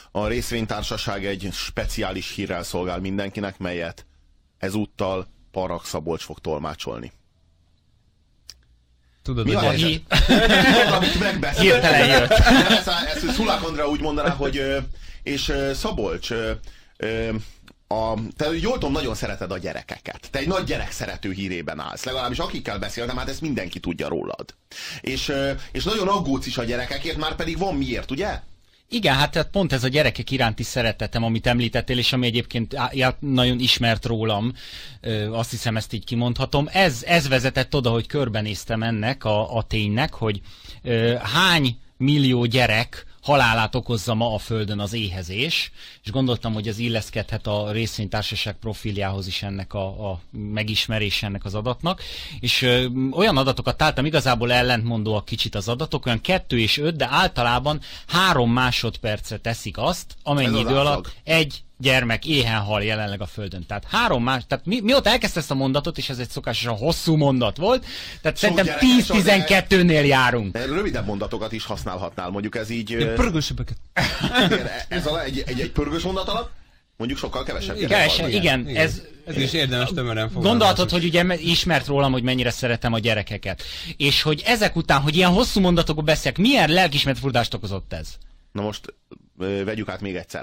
A részvénytársaság egy speciális hírrel szolgál mindenkinek, melyet ezúttal Parrak Szabolcs fog tolmácsolni. Tudod, mi hogy amit megbeszélt. Hirtelen jött. Ezt Szulák Andrea úgy mondaná, hogy és Szabolcs, te jól tudom, nagyon szereted a gyerekeket. Te egy nagy gyerekszerető hírében állsz. Legalábbis akikkel beszéltem, hát ezt mindenki tudja rólad. És nagyon aggódsz is a gyerekekért, már pedig van miért, ugye? Igen, hát pont ez a gyerekek iránti szeretetem, amit említettél, és ami egyébként nagyon ismert rólam, azt hiszem, ezt így kimondhatom. Ez vezetett oda, hogy körbenéztem ennek a ténynek, hogy hány millió gyerek halálát okozza ma a Földön az éhezés, és gondoltam, hogy ez illeszkedhet a részvénytársaság profiljához is ennek a megismerése ennek az adatnak, és olyan adatokat találtam, igazából ellentmondóak kicsit az adatok, olyan 2 és 5, de általában 3 másodpercre teszik azt, amennyi idő alatt egy gyermek éhen hal jelenleg a Földön. Tehát tehát mióta elkezdte ezt a mondatot, és ez egy szokásosan hosszú mondat volt, tehát szerintem 10-12-nél járunk. Rövidebb mondatokat is használhatnál, mondjuk ez így... Pörgősebbeket. Ez egy pörgős mondat alatt mondjuk sokkal kevesebb. Igen. Ez is érdemes tömören fogalmazni. Gondolhatod, hogy ugye ismert rólam, hogy mennyire szeretem a gyerekeket. És hogy ezek után, hogy ilyen hosszú mondatokból beszélek, milyen lelkiismeret furdást okozott ez? Na most vegyük át még egyszer.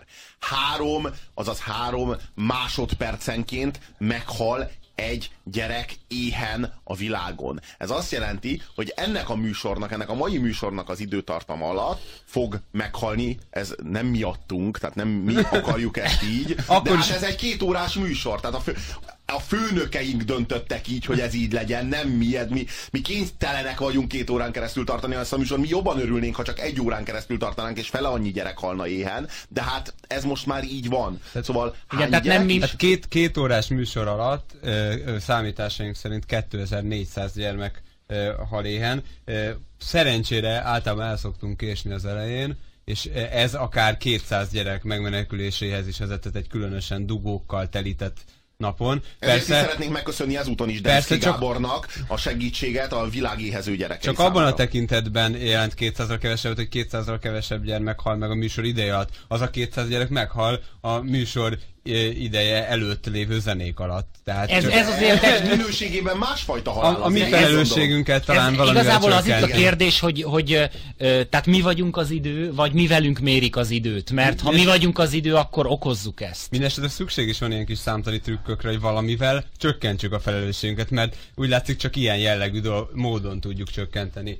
3 másodpercenként meghal egy gyerek éhen a világon. Ez azt jelenti, hogy ennek a mai műsornak az időtartama alatt fog meghalni, ez nem miattunk, tehát nem mi akarjuk ezt így, de hát ez egy 2 órás műsor, tehát a főnökeink döntöttek így, hogy ez így legyen, nem mi kénytelenek vagyunk 2 órán keresztül tartani ezt a műsor, mi jobban örülnénk, ha csak 1 órán keresztül tartanánk, és fele annyi gyerek halna éhen, de hát ez most már így van. Szóval igen, tehát nem mi... Hát 2 órás műsor alatt számításaink szerint 2400 gyermek hal éhen. Szerencsére általában el szoktunk késni az elején, és ez akár 200 gyerek megmeneküléséhez is vezetett egy különösen dugókkal telített napon. Persze szeretnénk megköszönni ezúton is Demszki Gábornak a segítséget a világéhező gyerekei Csak számára. Abban a tekintetben jelent 200-ra kevesebbet, hogy 200-ra kevesebb gyermek hal meg a műsor ideje alatt. Az a 200 gyerek meghal a műsor ideje előtt lévő zenék alatt. Tehát ez azért minőségében másfajta halál. A mi felelősségünket talán valamivel igazából az itt a kérdés, hogy tehát mi vagyunk az idő, vagy mi velünk mérik az időt. Mert ha mi vagyunk az idő, akkor okozzuk ezt. Mindenesetre szükség is van ilyen kis számtani trükkökre, hogy valamivel csökkentsük a felelősségünket, mert úgy látszik, csak ilyen jellegű módon tudjuk csökkenteni.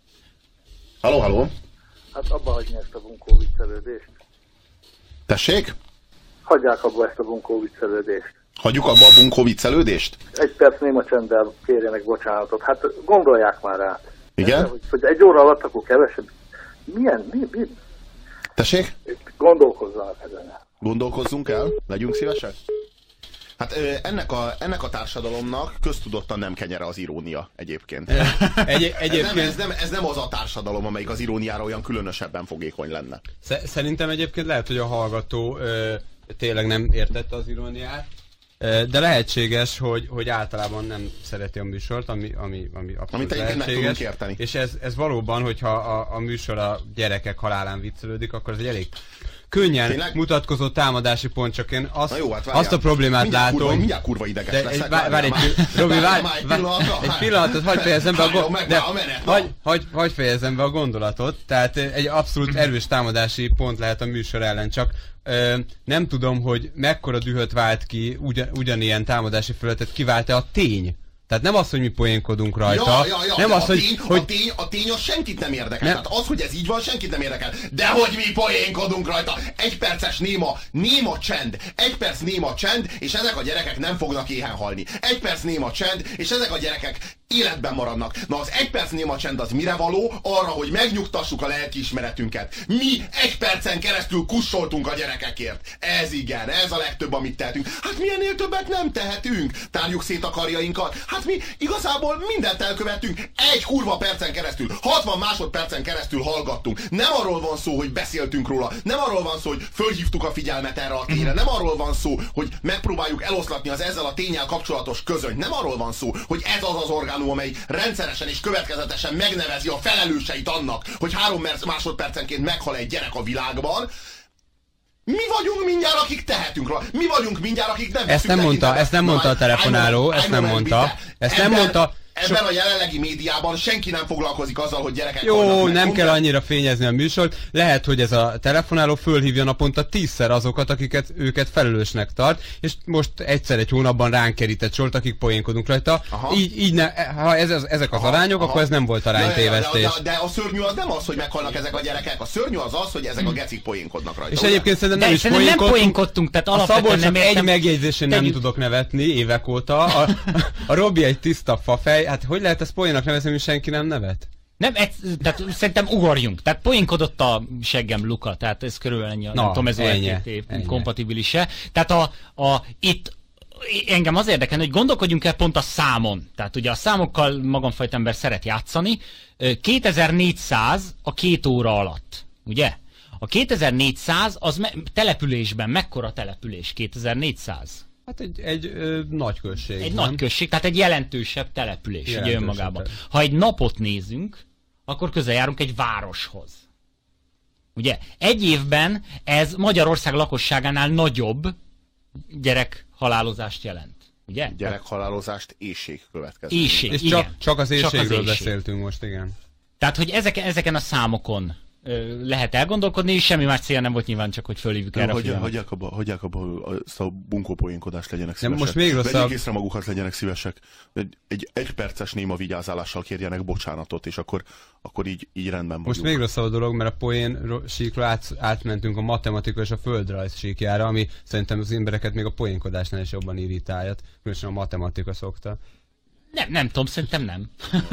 Halló? Hát abba hagyni ezt a bunkó viccelődést. Tessék? Hagyják abba ezt a bunkó viccelődést. Hagyjuk abba a bunkó viccelődést? 1 perc néma csenddel kérjenek bocsánatot. Hát gondolják már rá. Igen? Hogy 1 óra alatt akkor kevesebb. Mi? Tessék? Gondolkozzanak ezen. Gondolkozzunk el? Legyünk szívesek? Hát ennek a társadalomnak köztudottan nem kenyere az irónia egyébként. Ez nem az a társadalom, amelyik az iróniára olyan különösebben fogékony lenne. Szerintem egyébként lehet, hogy a hallgató tényleg nem értette az iróniát, de lehetséges, hogy általában nem szereti a műsort, ami abszolút lehetséges. Érteni. És ez valóban, hogyha a műsor a gyerekek halálán viccelődik, akkor ez egy elég könnyen mutatkozó támadási pont, csak én azt a problémát látom. Mindjárt kurva ideges leszek. Várj egy pillanatot, hagyj fejezzem be a gondolatot. Tehát egy abszolút erős támadási pont lehet a műsor ellen, csak nem tudom, hogy mekkora dühöt vált ki, ugyanilyen támadási felületet kivált-e a tény. Tehát nem az, hogy mi poénkodunk rajta. Nem az, a tény az senkit nem érdekel. Tehát az, hogy ez így van, senkit nem érdekel. De hogy mi poénkodunk rajta. 1 perces néma csend. 1 perc néma csend, és ezek a gyerekek nem fognak éhen halni. 1 perc néma csend, és ezek a gyerekek életben maradnak. Na az 1 perc néma csend az mire való? Arra, hogy megnyugtassuk a lelkiismeretünket. Mi 1 percen keresztül kussoltunk a gyerekekért. Ez igen, ez a legtöbb, amit tehetünk. Hát mi ennél többet nem tehetünk. Tárjuk szét a karjainkat. Hát mi igazából mindent elkövettünk. 1 kurva percen keresztül, 60 másodpercen keresztül hallgattunk. Nem arról van szó, hogy beszéltünk róla. Nem arról van szó, hogy fölhívtuk a figyelmet erre a tényre. Nem arról van szó, hogy megpróbáljuk eloszlatni az ezzel a ténnyel kapcsolatos közönyt. Nem arról van szó, hogy ez az orgánum, amely rendszeresen és következetesen megnevezi a felelőseit annak, hogy 3 másodpercenként meghal egy gyerek a világban. Mi vagyunk mindjárt, akik tehetünk róla. Mi vagyunk mindjárt, akik nem Ezt nem mondta a telefonáló, ezt nem mondta. Ebben a jelenlegi médiában senki nem foglalkozik azzal, hogy gyerekek Jó, halnak meg. nem kell annyira fényezni a műsort. Lehet, hogy ez a telefonáló fölhívja naponta 10-szer azokat, akiket őket felelősnek tart, és most egyszer egy hónapban ránk kerített sort, akik poénkodunk rajta. Ha ezek az arányok, akkor ez nem volt aránytévesztés. De a szörnyű az nem az, hogy meghalnak ezek a gyerekek. A szörnyű az, hogy ezek a gecik poénkodnak rajta. És egyébként szerintem nem is poénkodtunk, tehát alapvetően nem értem. Egy megjegyzésen nem tudok nevetni évek óta. A Robi egy tiszta fafej. Hát hogy lehet ezt poénnak nevezni, hogy senki nem nevet? Nem, tehát szerintem ugorjunk. Tehát poénkodott a seggem Luka, tehát ez körülbelül ennyi, nem tudom, ez kompatibilis-e. Tehát itt engem az érdekel, hogy gondolkodjunk el pont a számon. Tehát ugye a számokkal magamfajta ember szeret játszani. 2400 a 2 óra alatt, ugye? A 2400 az településben, mekkora település? 2400? Hát egy nagy község. Egy nagy község, tehát egy jelentősebb település ugye önmagában. Ha egy napot nézünk, akkor közel járunk egy városhoz. Ugye? Egy évben ez Magyarország lakosságánál nagyobb gyerekhalálozást jelent. Ugye? Gyerekhalálozást, éhség következik. Éhség, és csak az éhségről beszéltünk most, igen. Tehát, hogy ezeken a számokon lehet elgondolkodni, és semmi más célja nem volt nyilván, csak hogy fölhívjuk erre a figyelmet. Hagyják abba ezt a bunkópoénkodást, legyenek szívesek. Most még rosszabb. Vegyék észre magukat, legyenek szívesek. Egy perces néma vigyázálással kérjenek bocsánatot, és akkor így rendben vagyunk. Most még rosszabb a dolog, mert a poén síkra átmentünk a matematika és a földrajz síkjára, ami szerintem az embereket még a poénkodásnál is jobban irritálja. Különösen a matematika szokta. Nem tudom, szerintem nem.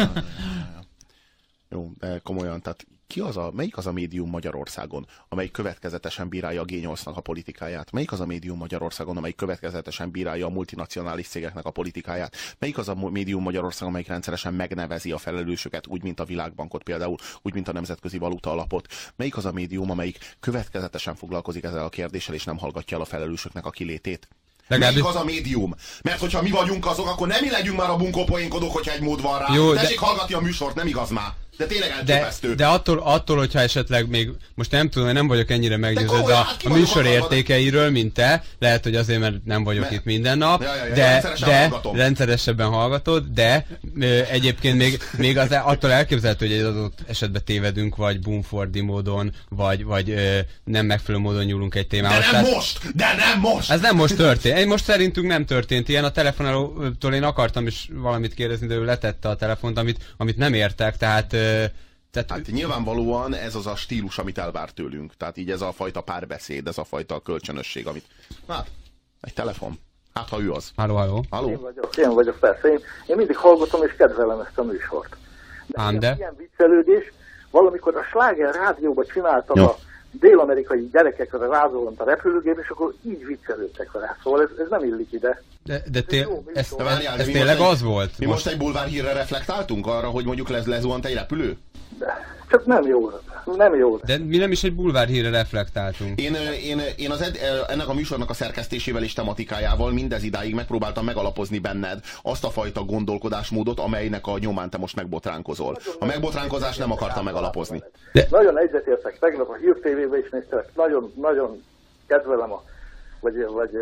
Jó, de komolyan, tehát melyik az a médium Magyarországon, amelyik következetesen bírálja a G8-nak a politikáját? Melyik az a médium Magyarországon, amelyik következetesen bírálja a multinacionális cégeknek a politikáját? Melyik az a médium Magyarországon, amelyik rendszeresen megnevezi a felelősöket, úgy, mint a Világbankot például, úgy, mint a Nemzetközi Valuta Alapot? Melyik az a médium, amelyik következetesen foglalkozik ezzel a kérdéssel, és nem hallgatja el a felelősöknek a kilétét? Melyik az a médium? Mert hogyha mi vagyunk azok, akkor nem mi legyünk már a bunkópoénkodók, hogyha egy mód van rá. Jó, tessék hallgatni a műsort, nem igaz már. De tényleg elképesztő. De attól, hogyha esetleg még, most nem tudom, nem vagyok ennyire meggyőződve a műsor értékeiről, mint te, lehet, hogy azért, mert nem vagyok itt minden nap, de rendszeresebben hallgatod, de egyébként még attól elképzelhető, hogy egy adott esetben tévedünk, vagy bumfordi módon, vagy nem megfelelő módon nyúlunk egy témához. De nem most! Ez nem most történt. Most szerintünk nem történt ilyen. A telefonálótól én akartam is valamit kérdezni, de ő letette a telefont, amit nem értek, tehát hát nyilvánvalóan ez az a stílus, amit elvár tőlünk. Tehát így ez a fajta párbeszéd, ez a fajta kölcsönösség, amit... Hát, egy telefon. Hát, ha ő az. Halló. Én vagyok, persze. Én mindig hallgatom és kedvelem ezt a műsort. De ilyen viccelődés, valamikor a Sláger rádióban csináltam a dél-amerikai gyerekekre rázolont a repülőgép, és akkor így viccelődtek vele. Szóval ez nem illik ide. De ez tényleg az volt? Mi most egy bulvárhírre reflektáltunk arra, hogy mondjuk lezuhant egy repülő? Csak nem jó. Nem jó. De mi nem is egy bulvárhírre reflektáltunk. Én ennek a műsornak a szerkesztésével és tematikájával mindez idáig megpróbáltam megalapozni benned azt a fajta gondolkodásmódot, amelynek a nyomán te most megbotránkozol. A megbotránkozást nem akartam megalapozni. Nagyon egyetértek. Tegnap a Hír TV-ben is néztek. Nagyon kedvelem vagy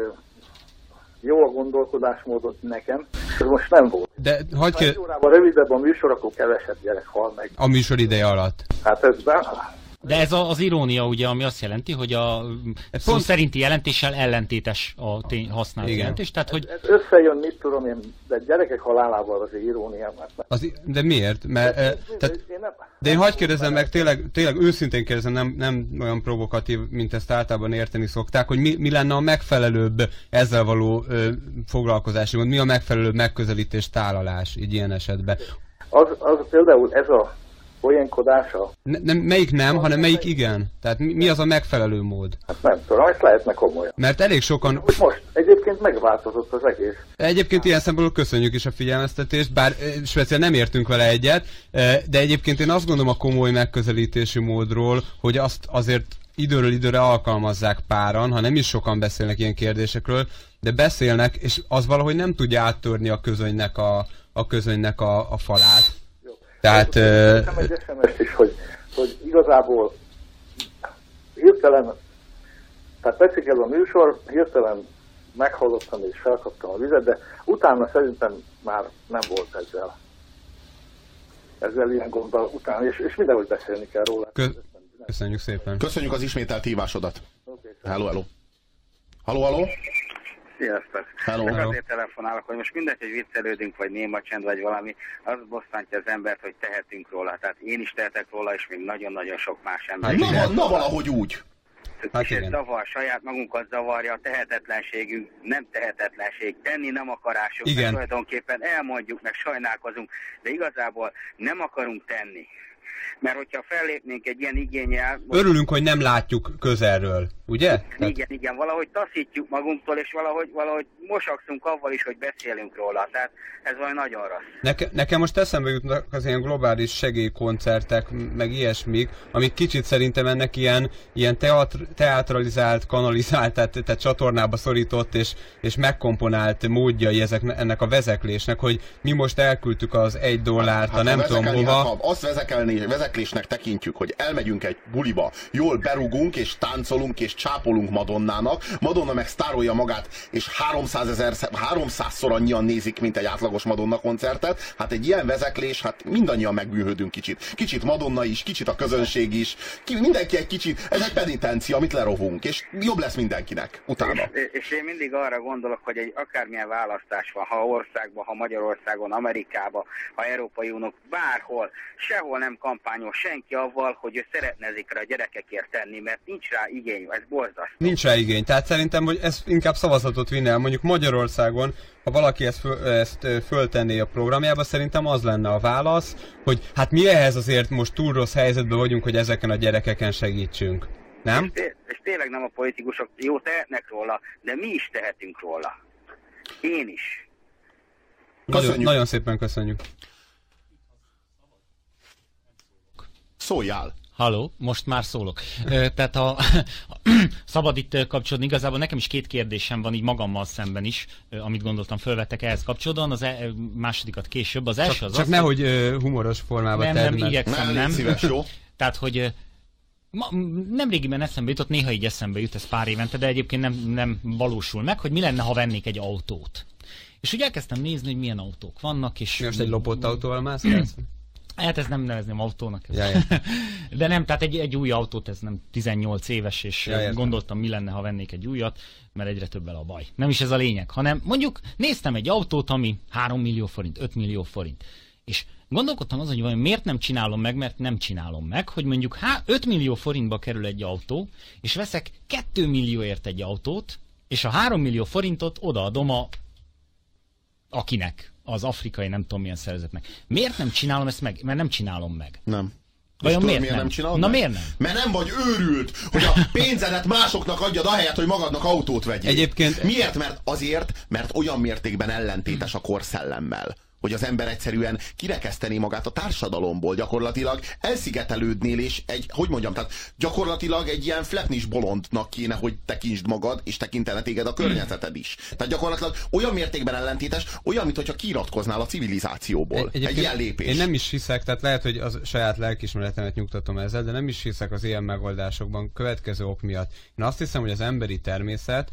jó a gondolkodásmódot nekem, ez most nem volt. De ha egy órában rövidebb a műsor, akkor kevesebb gyerek hal meg. A műsor ideje alatt. Hát ez De ez az irónia, ugye, ami azt jelenti, hogy a szó szerinti jelentéssel ellentétes a használt jelentés. Tehát, hogy... Ez összejön, mit tudom én, de gyerekek halálával az irónia. De miért? De én hadd kérdezem meg, tényleg őszintén kérdezem, nem olyan provokatív, mint ezt általában érteni szokták, hogy mi lenne a megfelelőbb ezzel való foglalkozási mód, mi a megfelelőbb megközelítés, tálalás így ilyen esetben? Az például ez a poénkodása. Melyik nem, hanem melyik igen? Tehát mi az a megfelelő mód? Hát nem tudom, ezt lehetne komolyan. Mert elég sokan... Most egyébként megváltozott az egész. Egyébként ilyen szempontból köszönjük is a figyelmeztetést, bár speciál nem értünk vele egyet, de egyébként én azt gondolom a komoly megközelítési módról, hogy azt azért időről időre alkalmazzák páran, ha nem is sokan beszélnek ilyen kérdésekről, de beszélnek, és az valahogy nem tudja áttörni a közönynek a falát. Tehát... egy SMS is, hogy igazából hirtelen Tehát tetszik ez a műsor, hirtelen meghallottam és felkaptam a vizet, de utána szerintem már nem volt ezzel ilyen gondol utána, és mindenhogy beszélni kell róla. Köszönjük szépen. Köszönjük az ismételt hívásodat. Okay, hello. Halló? Sziasztok! Hello. Azért telefonálok, hogy most mindegy, hogy viccelődünk, vagy néma csend, vagy valami, az bosszantja az embert, hogy tehetünk róla. Tehát én is tehetek róla, és még nagyon-nagyon sok más ember. Na valahogy úgy. Hát és ez zavar, saját magunkat zavarja, a tehetetlenségünk, nem tehetetlenség, tenni nem akarásunk, mert tulajdonképpen elmondjuk, meg sajnálkozunk, de igazából nem akarunk tenni. Mert hogyha fellépnénk egy ilyen igénnyel... Örülünk, hogy nem látjuk közelről, ugye? Igen, valahogy taszítjuk magunktól, és valahogy mosakszunk avval is, hogy beszélünk róla. Tehát ez valami nagyon rossz. Nekem most eszembe jutnak az ilyen globális segélykoncertek, meg ilyesmik, amik kicsit szerintem ennek ilyen teatralizált, kanalizált, tehát csatornába szorított és megkomponált módjai ennek a vezeklésnek, hogy mi most elküldtük az $1, nem tudom hova. Ha azt vezeklésnek tekintjük, hogy elmegyünk egy buliba, jól berúgunk és táncolunk és csápolunk Madonnának, Madonna meg sztárolja magát, és 300-szor annyian nézik, mint egy átlagos Madonna koncertet, hát egy ilyen vezeklés, hát mindannyian megbűnhődünk kicsit. Kicsit Madonna is, kicsit a közönség is, mindenki egy kicsit, ez egy penitencia, amit lerovunk, és jobb lesz mindenkinek utána. És én mindig arra gondolok, hogy egy akármilyen választás van, ha országban, ha Magyarországon, Amerikában, ha Európai Unió, bárhol, sehol nem kampányol senki avval, hogy ő szeretne ezekre a gyerekekért tenni, mert nincs rá igény, ez borzasztó. Nincs rá igény, tehát szerintem, hogy ez inkább szavazatot vinne el. Mondjuk Magyarországon, ha valaki ezt föltenné a programjába, szerintem az lenne a válasz, hogy hát mi ehhez azért most túl rossz helyzetben vagyunk, hogy ezeken a gyerekeken segítsünk. Nem? És tényleg nem a politikusok jó tehetnek róla, de mi is tehetünk róla. Én is. Nagyon szépen köszönjük. Szóljál! Halló, most már szólok. Tehát szabad itt kapcsolódni, igazából nekem is 2 kérdésem van így magammal szemben is, amit gondoltam fölvettek ehhez kapcsolódóan, az másodikat később. Az első az csak nehogy humoros formában nem igyekszem, nem. Szíves, jó? Tehát, hogy nemrégiben eszembe jutott, néha így eszembe jut, ez pár évente, de egyébként nem valósul meg, hogy mi lenne, ha vennék egy autót. És úgy elkezdtem nézni, hogy milyen autók vannak, és... Most egy lopott autóval mászkálsz? Hát ez nem nevezném autónak. De nem, tehát egy új autót, ez nem 18 éves, és gondoltam, mi lenne, ha vennék egy újat, mert egyre több el a baj. Nem is ez a lényeg, hanem mondjuk néztem egy autót, ami 3 millió forint, 5 millió forint. És gondolkodtam azon, hogy miért nem csinálom meg, mert nem csinálom meg, hogy mondjuk 5 millió forintba kerül egy autó, és veszek 2 millióért egy autót, és a 3 millió forintot odaadom akinek, az afrikai nem tudom milyen szervezetnek. Miért nem csinálom ezt meg? Mert nem csinálom meg. Nem. Vajon miért nem csinálod? Na miért nem? Mert nem vagy őrült, hogy a pénzedet másoknak adjad ahelyett, hogy magadnak autót vegyél. Egyébként... Miért? Mert olyan mértékben ellentétes a korszellemmel, hogy az ember egyszerűen kirekesztené magát a társadalomból, gyakorlatilag elszigetelődnél, és tehát gyakorlatilag egy ilyen fletnis bolondnak kéne, hogy tekintsd magad, és tekintene téged a környezeted is. Tehát gyakorlatilag olyan mértékben ellentétes, olyan, mintha kiiratkoznál a civilizációból. Egy ilyen lépés. Én nem is hiszek, tehát lehet, hogy az saját lelkiismeretemet nyugtatom ezzel, de nem is hiszek az ilyen megoldásokban következő ok miatt. Én azt hiszem, hogy az emberi természet,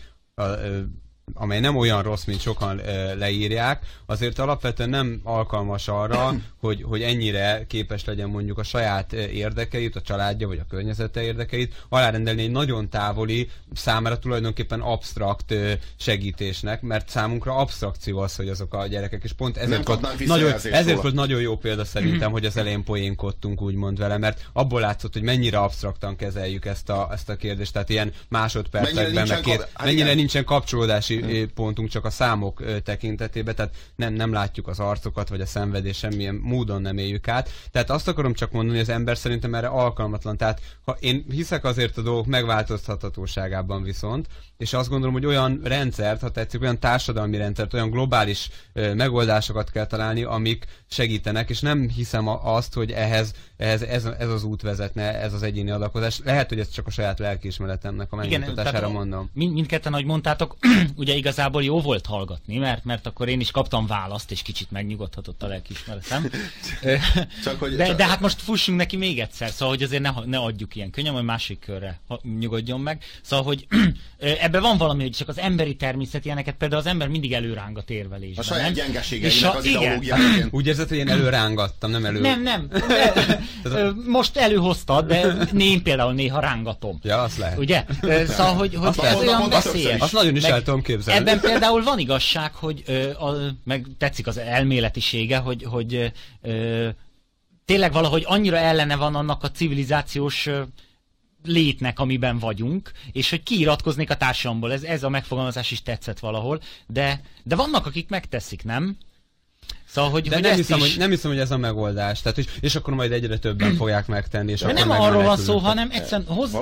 amely nem olyan rossz, mint sokan leírják, azért alapvetően nem alkalmas arra, hogy ennyire képes legyen mondjuk a saját érdekeit, a családja vagy a környezete érdekeit alárendelni egy nagyon távoli, számára tulajdonképpen absztrakt segítésnek, mert számunkra absztrakció az, hogy azok a gyerekek, és pont ezért volt nagyon jó példa szerintem, hogy az elején poénkodtunk úgymond vele, mert abból látszott, hogy mennyire absztraktan kezeljük ezt a kérdést, tehát ilyen másodpercekben, mennyire nincsen kapcsolódási pontunk csak a számok tekintetében, tehát nem látjuk az arcokat, vagy a szenvedés semmilyen módon nem éljük át. Tehát azt akarom csak mondani, hogy az ember szerintem erre alkalmatlan. Tehát én hiszek azért a dolgok megváltoztathatóságában viszont, és azt gondolom, hogy olyan rendszert, ha tetszik, olyan társadalmi rendszert, olyan globális megoldásokat kell találni, amik segítenek, és nem hiszem azt, hogy ez az út vezetne, ez az egyéni adakozás. Lehet, hogy ez csak a saját lelkiismeretemnek a megmutatására mondom. Mindketten, ahogy mondtátok, ugye ugye igazából jó volt hallgatni, mert akkor én is kaptam választ, és kicsit megnyugodhatott a lelkiismeretem. De hát most fussunk neki még egyszer, szóval hogy azért ne adjuk ilyen könnyen, majd másik körre nyugodjon meg. Szóval, hogy ebben van valami, hogy csak az emberi természet ilyeneket, például az ember mindig előrángat érvelésben. A saját gyengeségeinek az ideológiájában. Úgy érzed, hogy én előrángattam, nem elő... Nem. Most előhoztad, de én például néha rángatom. Ja, azt lehet. Ugye? Szóval, hogy ez olyan veszélyes. Azt nagyon is el tudom képzelni. Ebben például van igazság, hogy meg tetszik az elméletisége, hogy tényleg valahogy annyira ellene van annak a civilizációs létnek, amiben vagyunk, és hogy kiiratkoznék a társadalomból. Ez a megfogalmazás is tetszett valahol, de vannak, akik megteszik, nem? Szóval, hogy nem hiszem, hogy ez a megoldás. Tehát, és akkor majd egyre többen fogják megtenni. És nem arról van szó, hanem egyszerűen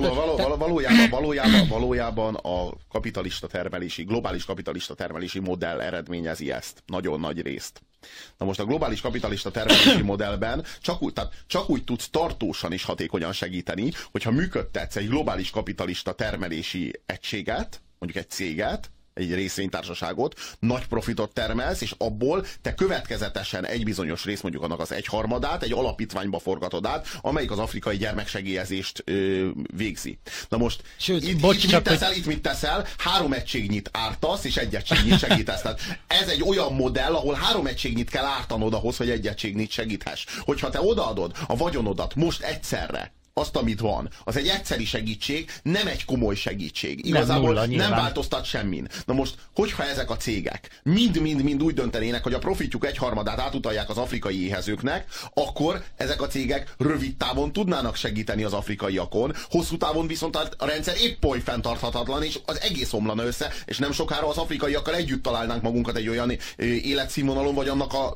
valójában a kapitalista termelési, globális kapitalista termelési modell eredményezi ezt. Nagyon nagy részt. Na most a globális kapitalista termelési modellben csak úgy tudsz tartósan és hatékonyan segíteni, hogyha működtetsz egy globális kapitalista termelési egységet, mondjuk egy céget, egy részvénytársaságot, nagy profitot termelsz, és abból te következetesen egy bizonyos rész, mondjuk annak az 1/3 egy alapítványba forgatod át, amelyik az afrikai gyermeksegélyezést végzi. Na most, itt mit teszel? 3 egységnyit ártasz, és 1 egységnyit segítesz. Tehát ez egy olyan modell, ahol 3 egységnyit kell ártanod ahhoz, hogy 1 egységnyit segíthess. Hogyha te odaadod a vagyonodat most egyszerre, azt, amit van, az egy egyszeri segítség, nem egy komoly segítség. Igazából nem változtat semmin. Na most, hogyha ezek a cégek mind úgy döntenének, hogy a profitjuk 1/3 átutalják az afrikai éhezőknek, akkor ezek a cégek rövid távon tudnának segíteni az afrikaiakon, hosszú távon viszont a rendszer épp oly fenntarthatatlan, és az egész omlana össze, és nem sokára az afrikaiakkal együtt találnánk magunkat egy olyan életszínvonalon, vagy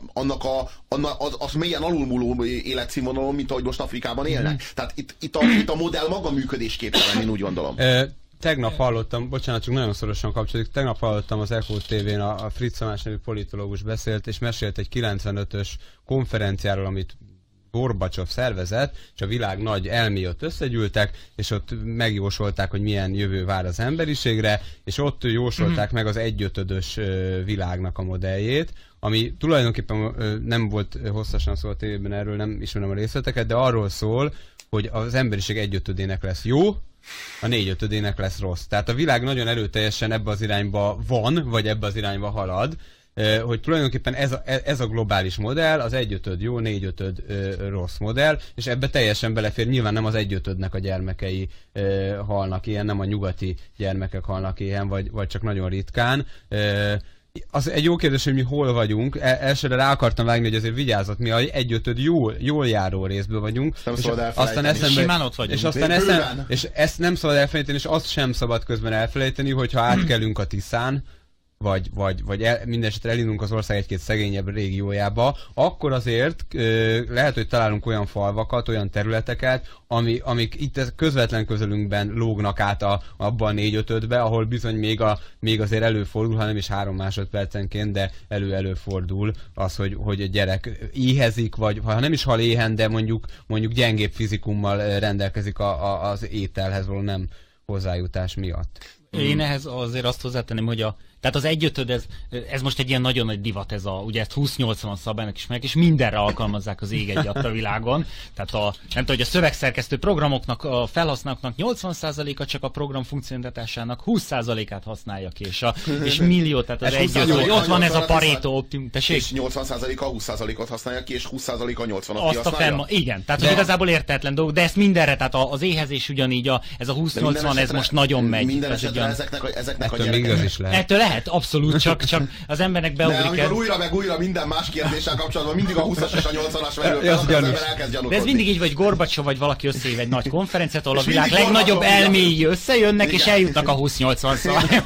az mélyen alulmúló életszínvonalon, mint ahogy most Afrikában élnek. Tehát itt a modell maga működésképtelen, én úgy gondolom. Tegnap hallottam, bocsánat, csak nagyon szorosan kapcsolódik, tegnap hallottam az Echo TV-n a Fritz Tamás nevű politológus beszélt, és mesélt egy 95-ös konferenciáról, amit Gorbacsov szervezett, és a világ nagy elmé ott összegyűltek, és ott megjósolták, hogy milyen jövő vár az emberiségre, és ott jósolták meg az 1/5-ös világnak a modelljét, ami tulajdonképpen nem volt hosszasan szó a tévében erről, nem ismerem a részleteket, de arról szól, hogy az emberiség 1/5-ének lesz jó, a 4/5-ének lesz rossz. Tehát a világ nagyon erőteljesen ebbe az irányba van, vagy ebbe az irányba halad, hogy tulajdonképpen ez a globális modell, az 1/5 jó, 4/5 rossz modell, és ebbe teljesen belefér, nyilván nem az 1/5-nek a gyermekei halnak ilyen, nem a nyugati gyermekek halnak ilyen, vagy csak nagyon ritkán. Az egy jó kérdés, hogy mi hol vagyunk. Elsőre rá akartam vágni, hogy azért vigyázott, mi a 1/5 jól járó részből vagyunk. Nem szabad elfelejteni. Simán ott vagyunk. És ezt nem szabad elfelejteni, és azt sem szabad közben elfelejteni, hogyha átkelünk a Tiszán, vagy mindenesetre elindulunk az ország egy-két szegényebb régiójába, akkor azért lehet, hogy találunk olyan falvakat, olyan területeket, amik itt közvetlen közelünkben lógnak át abba a 4/5-be, ahol bizony még azért előfordul, ha nem is 3 másodpercenként, de előfordul az, hogy a gyerek éhezik, vagy ha nem is hal éhen, de mondjuk gyengébb fizikummal rendelkezik az ételhez való nem hozzájutás miatt. Én ehhez azért azt hozzátenném, hogy tehát az 1/5 ez most egy ilyen nagyon nagy divat, ugye ezt 20-80 szabálynak is meg, és mindenre alkalmazzák az ég egyat a világon. Tehát nem tudom, hogy a szövegszerkesztő programoknak, a felhasználóknak 80%-a csak a program funkcionalitásának 20%-át használja ki, és millió, tehát az 1/5, ott van ez a Pareto optimum. És 80%-a 20%-ot használja ki, és 20%-a 80-at kihasználja. Igen, tehát igazából értetlen dolog, de ezt mindenre, tehát az éhezés ugyanígy, ez a 20-80, ez most nagyon megy. Minden esetre ezeknek a gyerekek. Lehet, abszolút, csak az embernek beugrik. Amikor újra minden más kérdéssel kapcsolatban mindig a 20-as és a 80-as merül fel, akkor az ember elkezd gyanúkodni. De ez mindig így, vagy Gorbacsov, vagy valaki összehív egy nagy konferenciát, ahol a világ legnagyobb elméi összejönnek, igen, és eljutnak a 20-80-szal.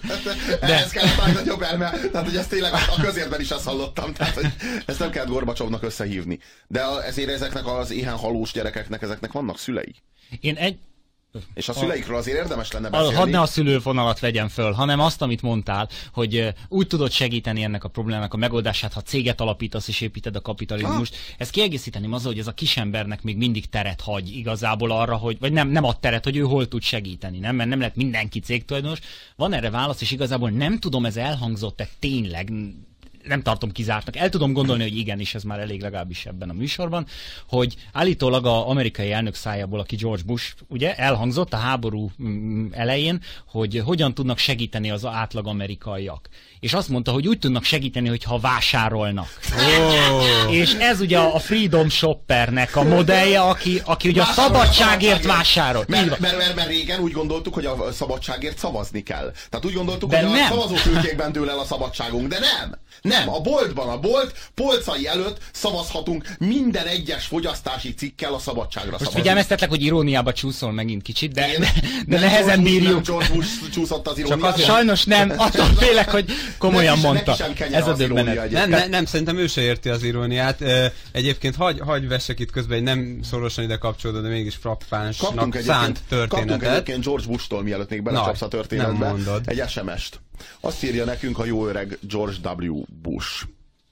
De ez kell a legnagyobb elme, tehát hogy ezt tényleg a közérben is azt hallottam, tehát hogy ezt nem kell Gorbacsovnak összehívni. De ezért ezeknek az éhen halós gyerekeknek, ezeknek vannak szülei. És a szüleikről azért érdemes lenne beszélni. Hadd ne a szülőfonalat vegyem föl, hanem azt, amit mondtál, hogy úgy tudod segíteni ennek a problémának a megoldását, ha céget alapítasz és építed a kapitalizmust. Ezt kiegészíteném azzal, hogy ez a kisembernek még mindig teret hagy igazából arra, hogy, vagy nem ad teret, hogy ő hol tud segíteni, nem? Mert nem lehet mindenki cégtulajdonos. Van erre válasz, és igazából nem tudom, ez elhangzott-e tényleg, nem tartom kizártnak. El tudom gondolni, hogy igen, és ez már elég legalábbis ebben a műsorban, hogy állítólag az amerikai elnök szájából, aki George Bush, ugye, elhangzott a háború elején, hogy hogyan tudnak segíteni az átlag amerikaiak. És azt mondta, hogy úgy tudnak segíteni, hogyha vásárolnak. Oh. És ez ugye a Freedom Shoppernek a modellje, aki ugye a szabadságért vásárol. Mert régen úgy gondoltuk, hogy a szabadságért szavazni kell. Tehát úgy gondoltuk, hogy a szavazófülkékben dől el a szabadságunk, de nem. Nem, a boltban, a bolt polcai előtt szavazhatunk minden egyes fogyasztási cikkkel a szabadságra most szavazni. Figyelmeztetlek, hogy iróniába csúszol megint kicsit, de nehezen bírjuk. Nem George Bush csúszott az iróniába. Sajnos nem, attól félek, hogy komolyan mondta. Ez a döbbenet. Nem, szerintem ő se érti az iróniát. Egyébként hagy vessek itt közben egy nem szorosan ide kapcsolódó, de mégis frappánsnak szánt történetet. Kaptunk egyébként George Bush-tól, mielőtt még belecsapsz a történetbe, egy SMS-t. Azt írja nekünk a jó öreg George W. Bush.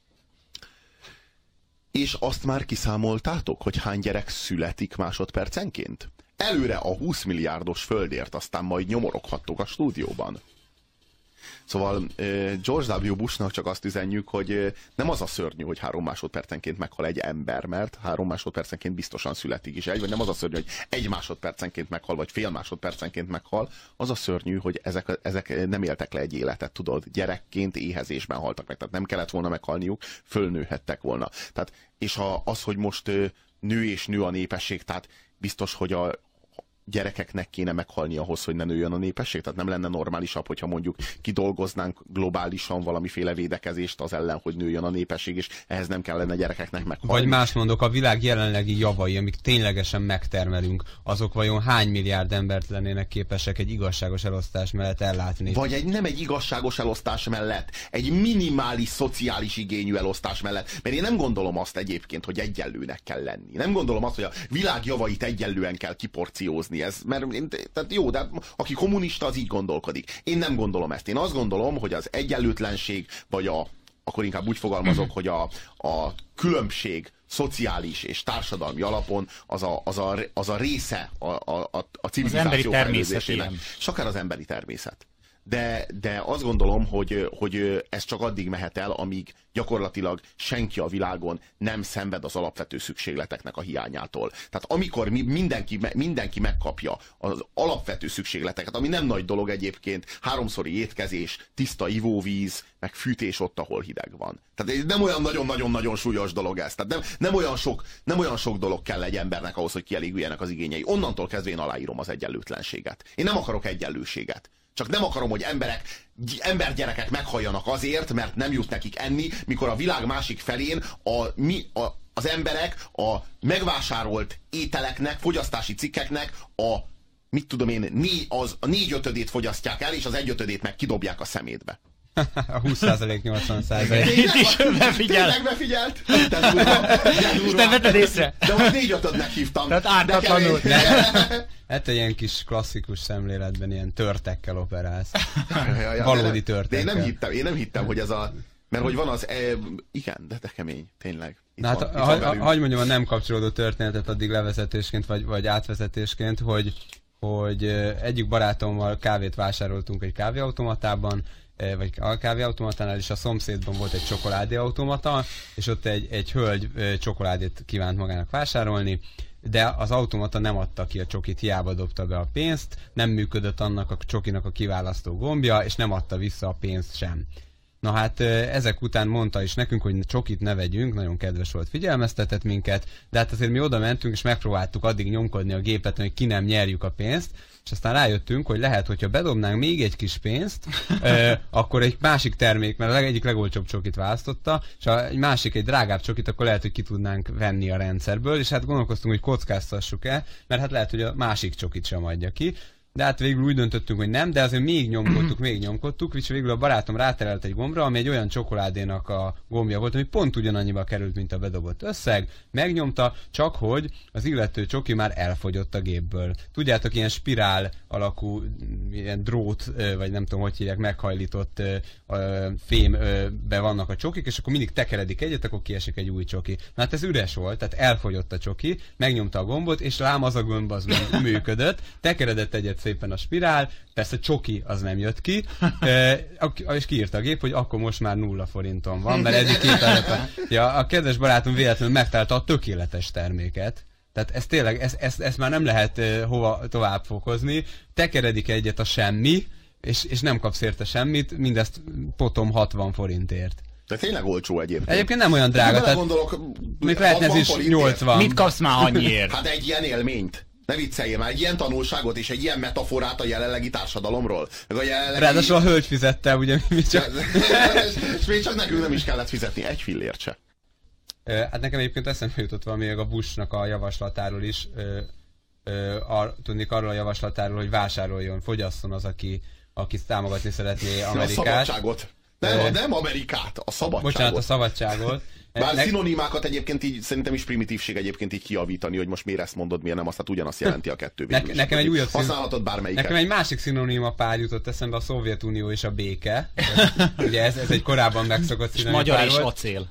És azt már kiszámoltátok, hogy hány gyerek születik másodpercenként? Előre a 20 milliárdos földért, aztán majd nyomoroghattok a stúdióban. Szóval George W. Bushnak csak azt üzenjük, hogy nem az a szörnyű, hogy 3 másodpercenként meghal egy ember, mert 3 másodpercenként biztosan születik is egy, vagy nem az a szörnyű, hogy 1 másodpercenként meghal, vagy fél másodpercenként meghal, az a szörnyű, hogy ezek nem éltek le egy életet, tudod, gyerekként éhezésben haltak meg, tehát nem kellett volna meghalniuk, fölnőhettek volna. Tehát, és az, hogy most nő és nő a népesség, tehát biztos, hogy a gyerekeknek kéne meghalni ahhoz, hogy ne nőjön a népesség? Tehát nem lenne normálisabb, hogyha mondjuk kidolgoznánk globálisan valamiféle védekezést az ellen, hogy nőjön a népesség, és ehhez nem kellene gyerekeknek meghalni. Vagy más mondok, a világ jelenlegi javai, amik ténylegesen megtermelünk, azok vajon hány milliárd embert lennének képesek egy igazságos elosztás mellett ellátni? Vagy nem egy igazságos elosztás mellett, egy minimális szociális igényű elosztás mellett. Mert én nem gondolom azt egyébként, hogy egyenlőnek kell lenni. Nem gondolom azt, hogy a világ javait egyenlően kell kiporciózni. Tehát jó, de aki kommunista, az így gondolkodik. Én nem gondolom ezt. Én azt gondolom, hogy az egyenlőtlenség, vagy akkor inkább úgy fogalmazok, hogy a különbség szociális és társadalmi alapon az a része a civilizáció fejlődésének. És akár az emberi természet. De azt gondolom, hogy ez csak addig mehet el, amíg gyakorlatilag senki a világon nem szenved az alapvető szükségleteknek a hiányától. Tehát amikor mindenki megkapja az alapvető szükségleteket, ami nem nagy dolog egyébként, 3-szori étkezés, tiszta ivóvíz, meg fűtés ott, ahol hideg van. Tehát nem olyan nagyon-nagyon-nagyon súlyos dolog ez. Tehát nem olyan sok dolog kell egy embernek ahhoz, hogy kielégüljenek az igényei. Onnantól kezdve én aláírom az egyenlőtlenséget. Én nem akarok egyenlőséget. Csak nem akarom, hogy embergyerekek meghalljanak azért, mert nem jut nekik enni, mikor a világ másik felén az emberek a megvásárolt ételeknek, fogyasztási cikkeknek a 4/5-ét fogyasztják el, és az 1/5-ét meg kidobják a szemétbe. A 20% 80%. Itt is befigyel. Tényleg befigyelt? És nem vetted észre. De most 4/5-nek hívtam. Tehát ártatlanul. Hát egy ilyen kis klasszikus szemléletben ilyen törtekkel operálsz. Valódi törtekkel. De én nem hittem, hogy ez a... Mert hogy van az... igen, de kemény, tényleg. Hagy mondjam a nem kapcsolódó történetet addig levezetésként, vagy átvezetésként, hogy egyik barátommal kávét vásároltunk egy kávéautomatában, vagy a kávéautomatánál is a szomszédban volt egy csokoládéautomata, és ott egy hölgy csokoládét kívánt magának vásárolni, de az automata nem adta ki a csokit, hiába dobta be a pénzt, nem működött annak a csokinak a kiválasztó gombja, és nem adta vissza a pénzt sem. Na hát ezek után mondta is nekünk, hogy csokit ne vegyünk, nagyon kedves volt, figyelmeztetett minket, de hát azért mi oda mentünk, és megpróbáltuk addig nyomkodni a gépet, hogy ki nem nyerjük a pénzt, és aztán rájöttünk, hogy lehet, hogyha bedobnánk még egy kis pénzt, akkor egy másik termék, mert egyik legolcsóbb csokit választotta, és egy drágább csokit, akkor lehet, hogy ki tudnánk venni a rendszerből, és hát gondolkoztunk, hogy kockáztassuk el, mert hát lehet, hogy a másik csokit sem adja ki. De hát végül úgy döntöttünk, hogy nem, de azért még nyomkodtuk, és végül a barátom ráterelt egy gombra, ami egy olyan csokoládénak a gombja volt, ami pont ugyanannyiba került, mint a bedobott összeg, megnyomta, csak hogy az illető csoki már elfogyott a gépből. Tudjátok, ilyen spirál alakú, ilyen drót, vagy nem tudom, hogy hívják, meghajlított fémbe vannak a csokik, és akkor mindig tekeredik egyet, akkor kiesik egy új csoki. Na hát ez üres volt, tehát elfogyott a csoki, megnyomta a gombot, és lám az a gomb az működött, tekeredett egyet szépen a spirál, persze csoki az nem jött ki, és kiírta a gép, hogy akkor most már 0 forinton van, mert eddig 2 alatt. Ja, a kedves barátom véletlenül megtalálta a tökéletes terméket. Tehát ez tényleg, ezt már nem lehet hova tovább fokozni. Tekeredik egyet a semmi, és nem kapsz érte semmit, mindezt potom 60 forintért. De tényleg olcsó egyébként. Egyébként nem olyan drága, tehát még lehetne ez is 80. Mit kapsz már annyiért? Hát egy ilyen élményt. Ne vicceljél már, egy ilyen tanulságot és egy ilyen metaforát a jelenlegi társadalomról. Ráadásul a hölgy fizette, ugye mi csak... És még csak nekünk nem is kellett fizetni egy fillért se. Hát nekem egyébként eszembe jutott valami a Bushnak a javaslatáról is. Tudnék arról a javaslatáról, hogy vásároljon, fogyasszon az, aki támogatni szeretné Amerikát. A szabadságot. Nem Amerikát, a szabadságot. Bocsánat, a szabadságot. Bár szinonimákat egyébként így, szerintem is primitívség egyébként így kijavítani, hogy most miért ezt mondod, miért nem, azt ugyanazt jelenti a kettő végül. Nekem egy újabb használhatod bármelyiket. Nekem egy másik szinonima pár jutott eszembe, a Szovjetunió és a béke. Ugye ez egy korábban megszokott szinonima pár volt. Magyar és acél.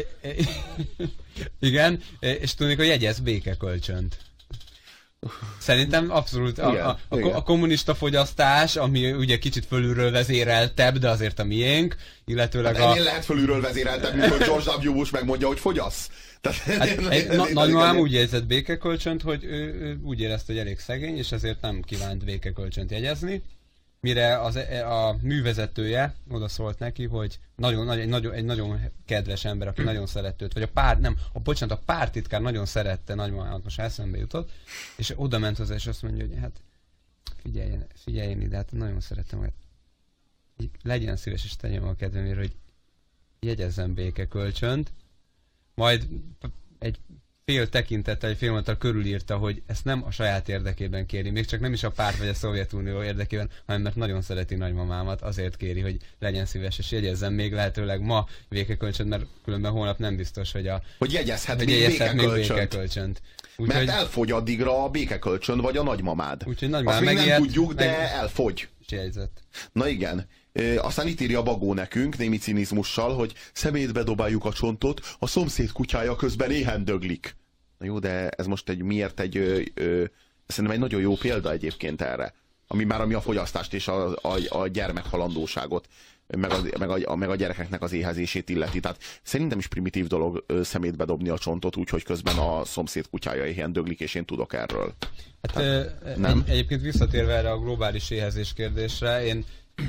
Igen, és tudnék, hogy jegyez békekölcsönt. Szerintem abszolút a kommunista fogyasztás, ami ugye kicsit fölülről vezéreltebb, de azért a miénk, illetőleg hát ennél lehet fölülről vezéreltebb, mint hogy George W. Bush megmondja, hogy fogyasz. Nagymamám úgy jegyzett békekölcsönt, hogy ő úgy érezte, hogy elég szegény, és ezért nem kívánt békekölcsönt jegyezni. Mire a művezetője oda szólt neki, hogy egy nagyon kedves ember, aki nagyon szerette őt, vagy a pártitkár nagyon szerette nagymamámat, most eszembe jutott, és oda ment hozzá, és azt mondja, hogy hát figyeljen ide, hát nagyon szeretem, hogy legyen szíves, és tegyen a kedvemére, hogy jegyezzen békekölcsönt, majd egy fél tekintettel, egy fél mondattal körülírta, hogy ezt nem a saját érdekében kéri, még csak nem is a párt vagy a Szovjetunió érdekében, hanem mert nagyon szereti nagymamámat, azért kéri, hogy legyen szíves, és jegyezzen még lehetőleg ma békekölcsönt, mert különben holnap nem biztos, hogy jegyezhet még békekölcsönt. Mert elfogy addigra a békekölcsön vagy a nagymamád. Azt még nem tudjuk, de elfogy. Jegyzett. Na igen. Aztán itt írja Bagó nekünk, némi cinizmussal, hogy szemétbe dobáljuk a csontot, a szomszéd kutyája közben éhen döglik. Na jó, de ez most szerintem egy nagyon jó példa egyébként erre. Ami a fogyasztást és a gyermekhalandóságot, meg a gyerekeknek az éhezését illeti. Tehát szerintem is primitív dolog szemétbe dobni a csontot, úgyhogy közben a szomszéd kutyája éhen döglik, és én tudok erről. Nem? Egyébként visszatérve erre a globális éhezés kérdésre, én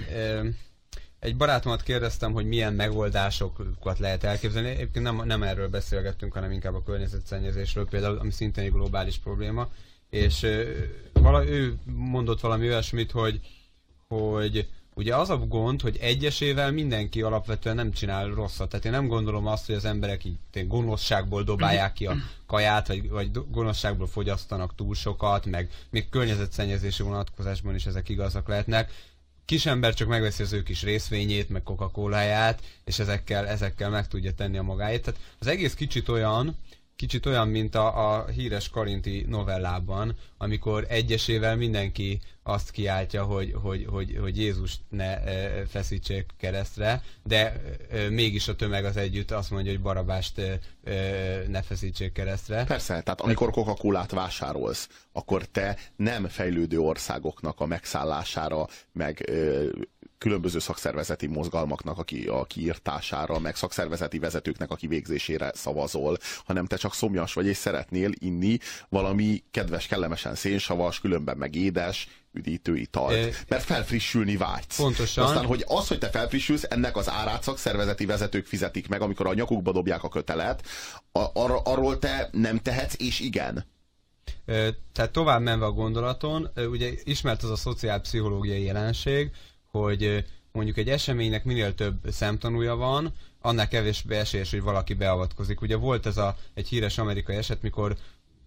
egy barátomat kérdeztem, hogy milyen megoldásokat lehet elképzelni. Egyébként nem erről beszélgettünk, hanem inkább a környezetszennyezésről például, ami szintén egy globális probléma. És ő mondott valami olyasmit, hogy ugye az a gond, hogy egyesével mindenki alapvetően nem csinál rosszat. Tehát én nem gondolom azt, hogy az emberek így gonoszságból dobálják ki a kaját, vagy gonoszságból fogyasztanak túl sokat, meg még környezetszennyezési vonatkozásban is ezek igazak lehetnek. Kisember csak megveszi az ő kis részvényét, meg Coca-Coláját, és ezekkel meg tudja tenni a magáét. Tehát az egész kicsit olyan, mint a híres karinti novellában, amikor egyesével mindenki azt kiáltja, hogy Jézust ne feszítsék keresztre, de mégis a tömeg az együtt azt mondja, hogy Barabást ne feszítsék keresztre. Persze, tehát amikor Coca-Colát vásárolsz, akkor te nem fejlődő országoknak a megszállására, meg különböző szakszervezeti mozgalmaknak a kiírtására, meg szakszervezeti vezetőknek a kivégzésére szavazol, hanem te csak szomjas vagy, és szeretnél inni valami kedves, kellemesen szénsavas, különben meg édes, üdítő italt. Mert felfrissülni vágysz. Pontosan. Aztán, hogy az, hogy te felfrissülsz, ennek az árát szakszervezeti vezetők fizetik meg, amikor a nyakukba dobják a kötelet, arról te nem tehetsz, és igen. Tehát tovább menve a gondolaton, ugye ismert az a szociálpszichológiai jelenség, hogy mondjuk egy eseménynek minél több szemtanúja van, annál kevésbé esélyes, hogy valaki beavatkozik. Ugye volt egy híres amerikai eset, mikor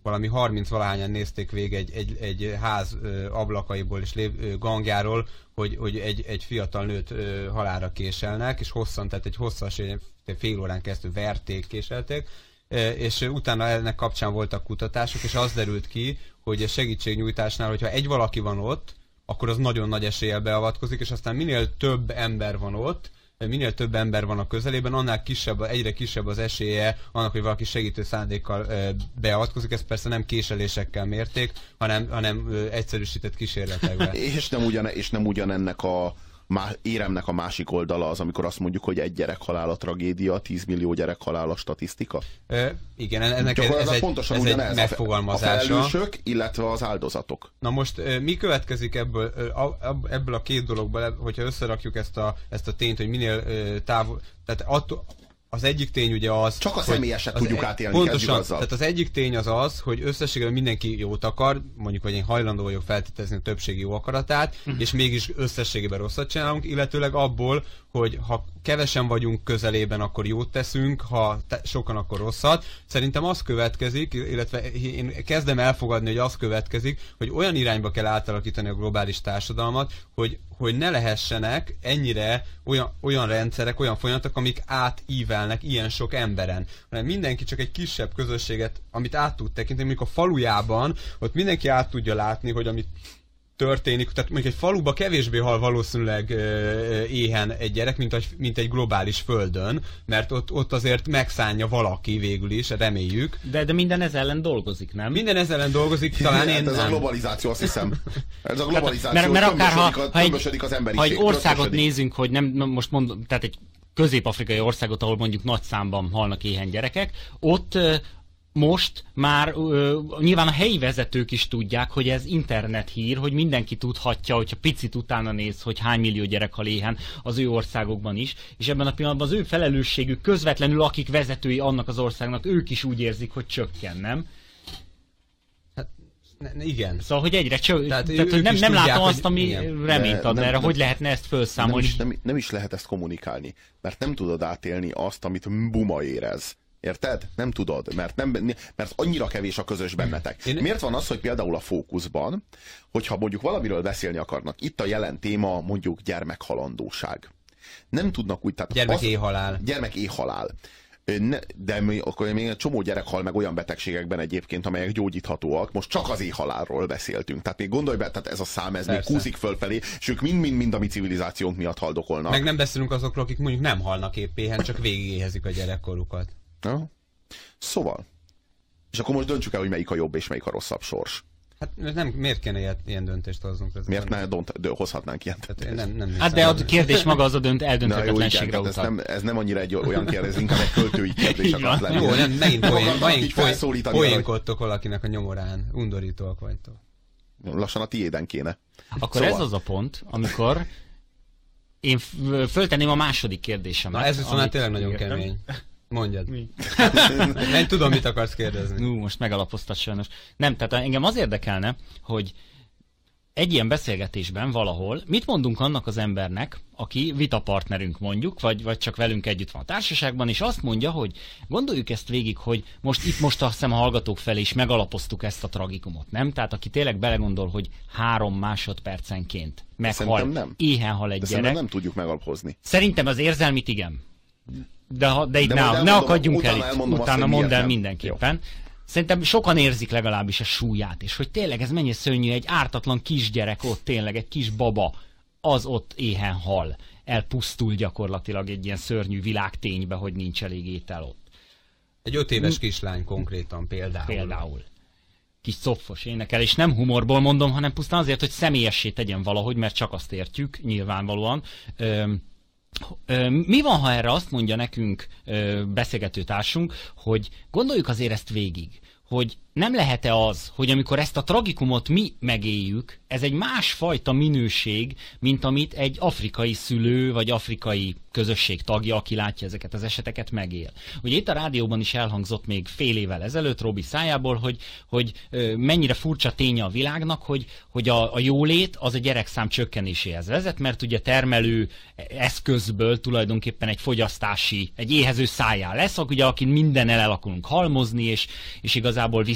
valami 30-valahányan nézték végig egy ház ablakaiból és gangjáról, hogy egy fiatal nőt halálra késelnek, és tehát egy hosszas, fél órán keresztül verték, késelték, és utána ennek kapcsán voltak kutatások, és az derült ki, hogy a segítségnyújtásnál, hogyha egy valaki van ott, akkor az nagyon nagy eséllyel beavatkozik, és aztán minél több ember van ott, minél több ember van a közelében, annál egyre kisebb az esélye annak, hogy valaki segítő szándékkal beavatkozik. Ezt persze nem késelésekkel mérték, hanem egyszerűsített kísérletekben. és nem ugyanennek a éremnek a másik oldala az, amikor azt mondjuk, hogy egy gyerek halál a tragédia, 10 millió gyerek halál a statisztika? Igen, ennek ez egy megfogalmazása. A felelősök, illetve az áldozatok. Na most mi következik ebből a két dologból, hogyha összerakjuk ezt a tényt, hogy minél távol... Tehát az egyik tény ugye az... Csak a személyeset tudjuk átélni. Pontosan, tehát az egyik tény az, hogy összességében mindenki jót akar, mondjuk, hogy én hajlandó vagyok feltételezni a többségi jó akaratát, és mégis összességében rosszat csinálunk, illetőleg abból, hogy ha kevesen vagyunk közelében, akkor jót teszünk, ha sokan, akkor rosszat. Szerintem az következik, illetve én kezdem elfogadni, hogy az következik, hogy olyan irányba kell átalakítani a globális társadalmat, hogy ne lehessenek ennyire olyan rendszerek, olyan folyamatok, amik átívelnek ilyen sok emberen. Hanem mindenki csak egy kisebb közösséget, amit át tud tekinteni, mondjuk a falujában, ott mindenki át tudja látni, hogy amit történik, tehát mondjuk egy faluba kevésbé hal valószínűleg éhen egy gyerek, mint egy globális földön, mert ott azért megszánja valaki végül is, reméljük. De minden ez ellen dolgozik, nem? Minden ez ellen dolgozik, talán én ez nem. a globalizáció, azt hiszem. Ez a globalizáció, mert akár tömbösödik az emberiség. Ha egy országot nézünk, hogy nem most mondom, tehát egy közép-afrikai országot, ahol mondjuk nagy számban halnak éhen gyerekek, ott most már nyilván a helyi vezetők is tudják, hogy ez internethír, hogy mindenki tudhatja, hogyha picit utána néz, hogy hány millió gyerek hal éhen az ő országokban is, és ebben a pillanatban az ő felelősségük közvetlenül, akik vezetői annak az országnak, ők is úgy érzik, hogy csökken, nem? Hát, igen. Szóval, hogy egyre tehát hogy nem tudják, látom azt, ami reményt ad erre, hogy lehetne ezt felszámolni. Nem is lehet ezt kommunikálni, mert nem tudod átélni azt, amit Buma érez. Érted? Nem tudod, mert annyira kevés a közös bennetek. Miért van az, hogy például a Fókuszban, hogyha mondjuk valamiről beszélni akarnak, itt a jelen téma mondjuk gyermekhalandóság. Nem tudnak úgy... Gyermekéhhalál. Gyermekéhhalál. De akkor még egy csomó gyerek hal meg olyan betegségekben egyébként, amelyek gyógyíthatóak. Most csak az éhhalálról beszéltünk. Tehát még gondolj be, tehát ez a szám, ez még kúszik fölfelé, és ők mind a mi civilizációnk miatt haldokolnak. Meg nem beszélünk azokról, akik mondjuk nem halnak épp éhen, csak végigéhezik a gyerekkorukat. Ja. Szóval. És akkor most döntsük el, hogy melyik a jobb és melyik a rosszabb sors. Hát nem, miért kéne ilyen döntést hoznunk? Miért ne hozhatnánk ilyen döntést? Hát de a kérdés maga az a eldönthetetlenségre utal. Ez nem annyira egy olyan kérdés, inkább egy költői kérdés akart lenni. Jó, nem, megint poénkodtok valakinek a nyomorán. Undorítóak vagytok. Lassan a tiéden kéne. Akkor szóval. Ez az a pont, amikor én föltenném a második kérdésemet. Na ez viszont tényleg nagyon kemény. Mondjad. Nem tudom, mit akarsz kérdezni. Most megalapoztad sajnos. Nem, tehát engem az érdekelne, hogy egy ilyen beszélgetésben valahol mit mondunk annak az embernek, aki vitapartnerünk mondjuk, vagy csak velünk együtt van a társaságban, és azt mondja, hogy gondoljuk ezt végig, hogy most azt hiszem a hallgatók felé is megalapoztuk ezt a tragikumot, nem? Tehát aki tényleg belegondol, hogy 3 másodpercenként meghal, éhen hal egy gyerek. Nem tudjuk megalapozni. Szerintem az érzelmit igen. De itt ne akadjunk el itt. Utána mondd el mindenképpen. Jó. Szerintem sokan érzik legalábbis a súlyát, és hogy tényleg ez mennyire szörnyű, egy ártatlan kisgyerek ott tényleg, egy kis baba, az ott éhen hal. Elpusztul gyakorlatilag egy ilyen szörnyű világténybe, hogy nincs elég étel ott. Egy 5 éves kislány konkrétan például. Kis copfos énekel, és nem humorból mondom, hanem pusztán azért, hogy személyessé tegyen valahogy, mert csak azt értjük, nyilvánvalóan. Mi van, ha erre azt mondja nekünk beszélgető társunk, hogy gondoljuk azért ezt végig, hogy nem lehet-e az, hogy amikor ezt a tragikumot mi megéljük, ez egy másfajta minőség, mint amit egy afrikai szülő, vagy afrikai közösség tagja, aki látja ezeket az eseteket, megél. Ugye itt a rádióban is elhangzott még fél évvel ezelőtt Robi szájából, hogy mennyire furcsa ténye a világnak, hogy a jólét az a gyerekszám csökkenéséhez vezet, mert ugye termelő eszközből tulajdonképpen egy fogyasztási, egy éhező szájá lesz, ugye, akin mindennel el akarunk halmozni, és igazából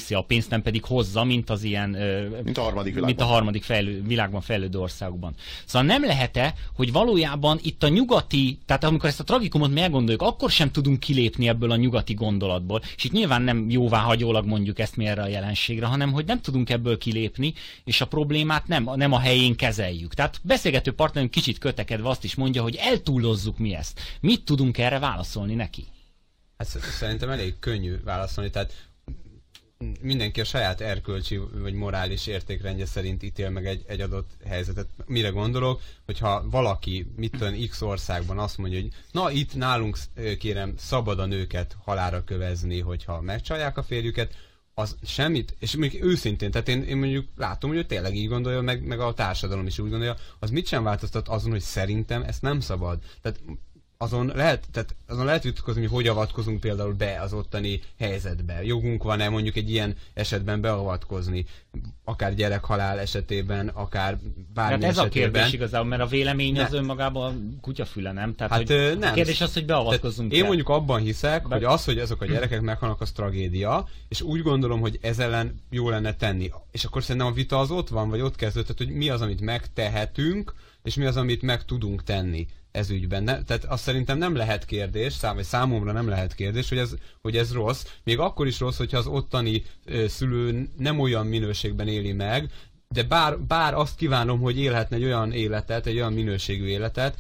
elviszi a pénzt, nem pedig hozza, mint az ilyen... mint a harmadik világban. Mint a harmadik világban fejlődő országokban. Szóval nem lehet-e, hogy valójában itt a nyugati, tehát amikor ezt a tragikumot meggondoljuk, akkor sem tudunk kilépni ebből a nyugati gondolatból, és itt nyilván nem jóváhagyólag mondjuk ezt mi erre a jelenségre, hanem hogy nem tudunk ebből kilépni, és a problémát nem a helyén kezeljük. Tehát beszélgető partnerünk kicsit kötekedve azt is mondja, hogy eltúlozzuk mi ezt. Mit tudunk erre válaszolni neki? Hát szerintem elég könnyű válaszolni, tehát mindenki a saját erkölcsi vagy morális értékrendje szerint ítél meg egy adott helyzetet. Mire gondolok, hogyha valaki, mit tudom, X országban azt mondja, hogy na itt nálunk kérem szabad a nőket halálra kövezni, hogyha megcsalják a férjüket, az semmit, és még őszintén, tehát én mondjuk látom, hogy ő tényleg így gondolja, meg a társadalom is úgy gondolja, az mit sem változtat azon, hogy szerintem ezt nem szabad. Tehát azon lehet vitatkozni, hogy avatkozunk például be az ottani helyzetbe. Jogunk van-e mondjuk egy ilyen esetben beavatkozni, akár gyerekhalál esetében, akár bármi hát ez esetében. a kérdés igazából, mert a vélemény az önmagában a kutyafüle, nem? Tehát, hát, nem. A kérdés az, hogy beavatkozunk. Én mondjuk abban hiszek, hogy az, hogy ezek a gyerekek meghalnak, az tragédia, és úgy gondolom, hogy ez ellen jó lenne tenni. És akkor szerintem a vita az ott van, vagy ott kezdődött, hogy mi az, amit megtehetünk, és mi az, amit meg tudunk tenni ez ügyben. Tehát azt szerintem nem lehet kérdés, vagy számomra nem lehet kérdés, hogy ez rossz. Még akkor is rossz, hogyha az ottani szülő nem olyan minőségben éli meg, de bár azt kívánom, hogy élhetne egy olyan életet, egy olyan minőségű életet,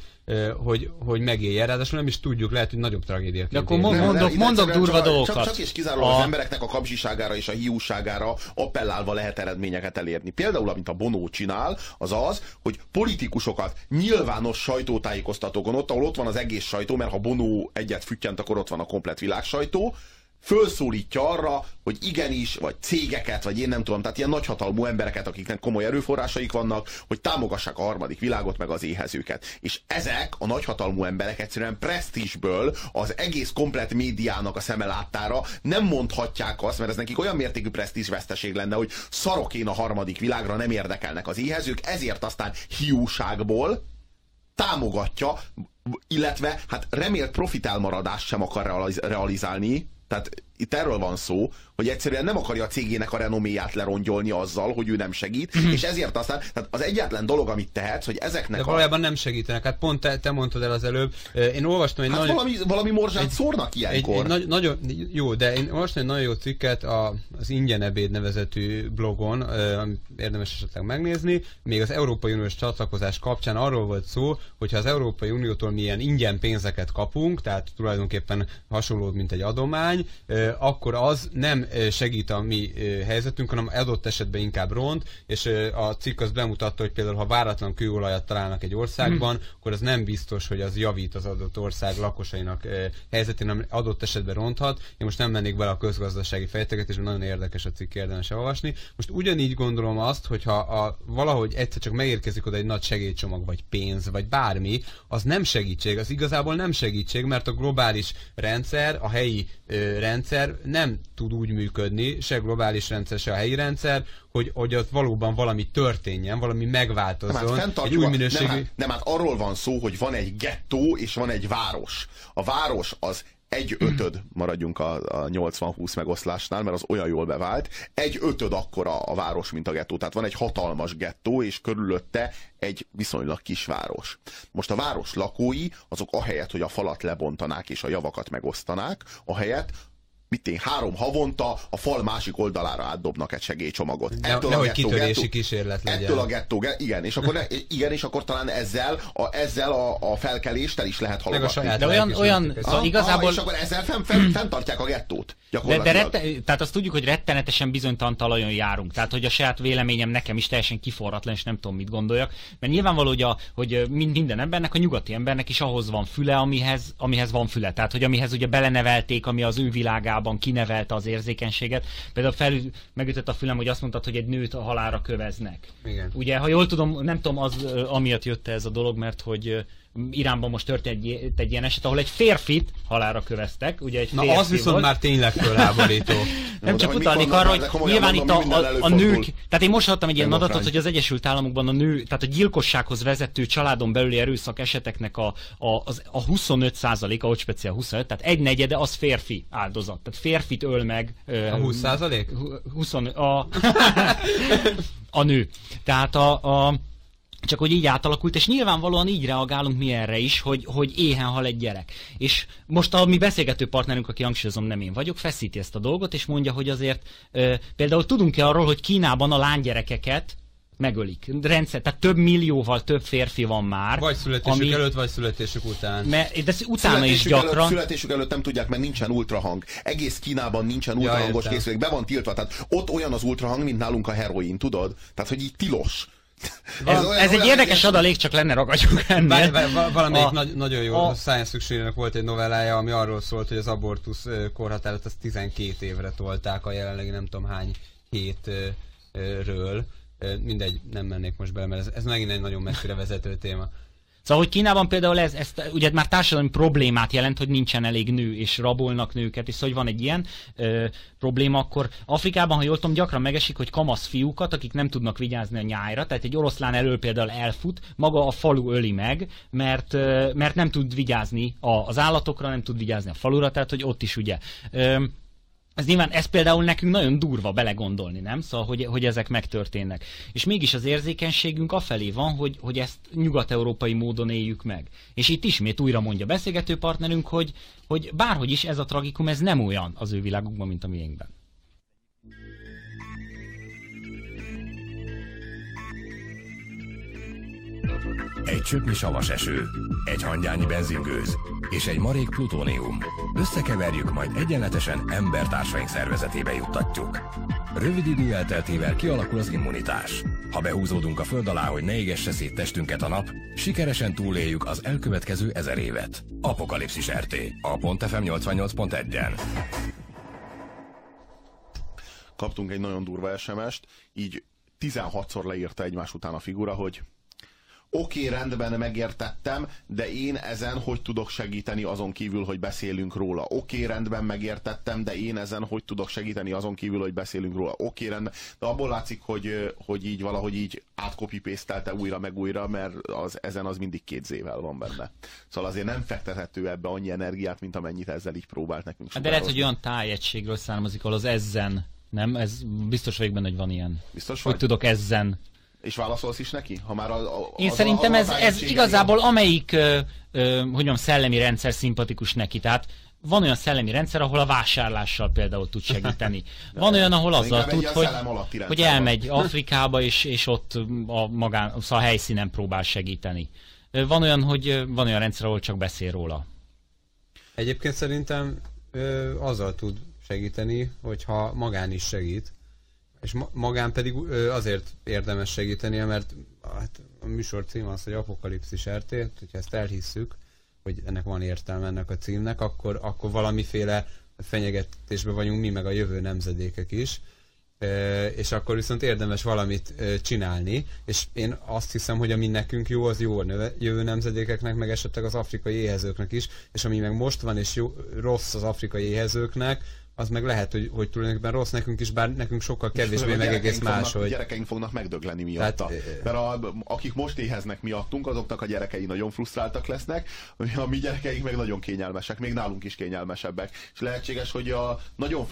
hogy megélje. Ráadásul nem is tudjuk, lehet, hogy nagyobb tragédiaként. De akkor mondok durva dolgokat. Csak és kizárólag az embereknek a kapzsiságára és a hiúságára appellálva lehet eredményeket elérni. Például, amit a Bono csinál, az az, hogy politikusokat nyilvános sajtótájékoztatókon, ahol ott van az egész sajtó, mert ha Bono egyet füttyent, akkor ott van a komplett világsajtó, fölszólítja arra, hogy igenis, vagy cégeket, vagy én nem tudom, tehát ilyen nagyhatalmú embereket, akiknek komoly erőforrásaik vannak, hogy támogassák a harmadik világot, meg az éhezőket. És ezek a nagyhatalmú emberek egyszerűen presztízsből az egész komplett médiának a szeme láttára nem mondhatják azt, mert ez nekik olyan mértékű presztízsveszteség lenne, hogy szarok én a harmadik világra, nem érdekelnek az éhezők, ezért aztán hiúságból támogatja, illetve hát remélt profitálmaradást sem akar realizálni. Tehát itt erről van szó, hogy egyszerűen nem akarja a cégének a renoméját lerongyolni azzal, hogy ő nem segít, és ezért aztán, tehát az egyetlen dolog, amit tehetsz, hogy ezeknek de valójában nem segítenek. Hát pont te mondtad el az előbb. Én olvastam egy valami morzsát szórnak ilyenkor. Nagyon jó, de én olvastam egy nagyon jó cikket az Ingyen Ebéd nevezetű blogon, amit érdemes esetleg megnézni. Még az Európai Uniós csatlakozás kapcsán arról volt szó, hogyha az Európai Uniótól milyen ingyen pénzeket kapunk, tehát tulajdonképpen hasonló, mint egy adomány, akkor az nem segít a mi helyzetünk, hanem adott esetben inkább ront, és a cikk az bemutatta, hogy például ha váratlan kőolajat találnak egy országban, akkor az nem biztos, hogy az javít az adott ország lakosainak helyzetén, hanem adott esetben ronthat. Én most nem mennék bele a közgazdasági fejtegetésben, nagyon érdekes a cikk, érdemes elolvasni. Most ugyanígy gondolom azt, hogyha valahogy egyszer csak megérkezik oda egy nagy segélycsomag, vagy pénz, vagy bármi, az nem segítség, az igazából nem segítség, mert a globális rendszer, a helyi rendszer nem tud úgy működni, se globális rendszer, se a helyi rendszer, hogy ott valóban valami történjen, valami megváltozzon. Egy új minőségű... Nem, hát arról van szó, hogy van egy gettó és van egy város. A város az 1/5, maradjunk a 80-20 megoszlásnál, mert az olyan jól bevált, 1/5 akkora a város, mint a gettó. Tehát van egy hatalmas gettó, és körülötte egy viszonylag kis város. Most a város lakói, azok ahelyett, hogy a falat lebontanák és a javakat megosztanák, ahelyett 3 havonta a fal másik oldalára átdobnak egy segélycsomagot. Nehogy kitörési kísérlet legyen. Ettől a gettó, igen, és akkor talán ezzel a felkelést el is lehet halogatni. De olyan igazából... És akkor ezzel fenntartják a gettót. Tehát azt tudjuk, hogy rettenetesen bizonytalan talajon járunk. Tehát, hogy a saját véleményem nekem is teljesen kiforratlan, és nem tudom, mit gondoljak. Mert nyilvánvaló, hogy minden embernek, a nyugati embernek is ahhoz van füle, amihez van füle. Tehát, hogy amihez ugye belenevelték, ami az ő világában kinevelte az érzékenységet. Például megütött a fülem, hogy azt mondtad, hogy egy nőt a halálra köveznek. Igen. Ugye, ha jól tudom, nem tudom, amiatt jött ez a dolog, mert hogy Iránban most történt egy ilyen eset, ahol egy férfit halálra köveztek. Ugye egy na az viszont volt. Már tényleg fölháborító. Nem csak utalnék arra, hogy nyilván itt a nők, tehát én most hallottam egy ilyen adatot, hogy az Egyesült Államokban a nő, tehát a gyilkossághoz vezető családon belüli erőszak eseteknek a 25%, ahogy speciál 25, tehát 1/4 az férfi áldozat. Tehát férfit öl meg... A 20%? A nő. Tehát csak hogy így átalakult, és nyilvánvalóan így reagálunk mi erre is, hogy éhen hal egy gyerek. És most a mi beszélgető partnerünk, aki hangsúlyozom, nem én vagyok, feszíti ezt a dolgot, és mondja, hogy azért például tudunk-e arról, hogy Kínában a lánygyerekeket megölik. Tehát több millióval több férfi van már. Vagy születésük előtt, vagy születésük után. De utána is gyakran. Születésük előtt nem tudják, mert nincsen ultrahang. Egész Kínában nincsen ultrahangos készülék. Be van tiltva. Tehát ott olyan az ultrahang, mint nálunk a heroin, tudod? Tehát, hogy így tilos. Ez egy érdekes adalék, csak lenne ragadjuk ennél. Valamelyik nagyon jó science fiction-nek volt egy novellája, ami arról szólt, hogy az abortusz korhatárat az 12 évre tolták a jelenlegi nem tudom hány hétről. Mindegy, nem mennék most bele, mert ez megint egy nagyon messzire vezető téma. Szóval, hogy Kínában például ez ugye már társadalmi problémát jelent, hogy nincsen elég nő, és rabolnak nőket, és szóval, hogy van egy ilyen probléma, akkor Afrikában, ha jól tudom, gyakran megesik, hogy kamasz fiúkat, akik nem tudnak vigyázni a nyájra, tehát egy oroszlán elől például elfut, maga a falu öli meg, mert nem tud vigyázni az állatokra, nem tud vigyázni a falura, tehát hogy ott is ugye... Ez például nekünk nagyon durva belegondolni, nem? Szóval, hogy ezek megtörténnek. És mégis az érzékenységünk afelé van, hogy ezt nyugat-európai módon éljük meg. És itt ismét újra mondja beszélgető partnerünk, hogy bárhogy is ez a tragikum, ez nem olyan az ő világukban, mint a miénkben. Egy csöpnyi savas eső, egy hangyányi benzingőz és egy marék plutónium. Összekeverjük, majd egyenletesen embertársaink szervezetébe juttatjuk. Rövid idő elteltével kialakul az immunitás. Ha behúzódunk a föld alá, hogy ne égesse szét testünket a nap, sikeresen túléljük az elkövetkező 1000 évet. Apokalipszis RT, a .fm 88.1-en. Kaptunk egy nagyon durva SMS-t, így 16-szor leírta egymás után a figura, hogy Oké, rendben, megértettem, de én ezen hogy tudok segíteni azon kívül, hogy beszélünk róla? Oké, rendben, megértettem, de én ezen hogy tudok segíteni azon kívül, hogy beszélünk róla? Oké, rendben, de abból látszik, hogy így valahogy így átkopi-pésztelte újra meg újra, mert ezen az mindig 2 zével van benne. Szóval azért nem fektethető ebbe annyi energiát, mint amennyit ezzel így próbált nekünk sugározni. De lehet, hogy olyan tájegységről származik, ahol az ezen, nem? Ez biztos vagyok benne, hogy van ilyen. Biztos vagy? Hogy tudok ezen. És válaszolsz is neki? Ha már én szerintem ez igazából amelyik hogy mondjam, szellemi rendszer szimpatikus neki. Tehát van olyan szellemi rendszer, ahol a vásárlással például tud segíteni. Van olyan, ahol azzal tud, hogy elmegy Afrikába, és ott a helyszínen próbál segíteni. Van olyan, van olyan rendszer, ahol csak beszél róla. Egyébként szerintem azzal tud segíteni, hogyha magán is segít. És magán pedig azért érdemes segítenie, mert hát a műsor címe az, hogy Apokalipszis RT, hogyha ezt elhisszük, hogy ennek van értelme ennek a címnek, akkor valamiféle fenyegetésben vagyunk mi, meg a jövő nemzedékek is, és akkor viszont érdemes valamit csinálni, és én azt hiszem, hogy ami nekünk jó, az jó a jövő nemzedékeknek, meg esetleg az afrikai éhezőknek is, és ami meg most van, és rossz az afrikai éhezőknek, az meg lehet, hogy tulajdonképpen rossz nekünk is, bár nekünk sokkal kevésbé, meg egész más, hogy... Gyerekeink fognak megdögleni miatta. Mert akik most éheznek miattunk, azoknak a gyerekei nagyon frusztráltak lesznek, a mi gyerekeink meg nagyon kényelmesek, még nálunk is kényelmesebbek. És lehetséges, hogy a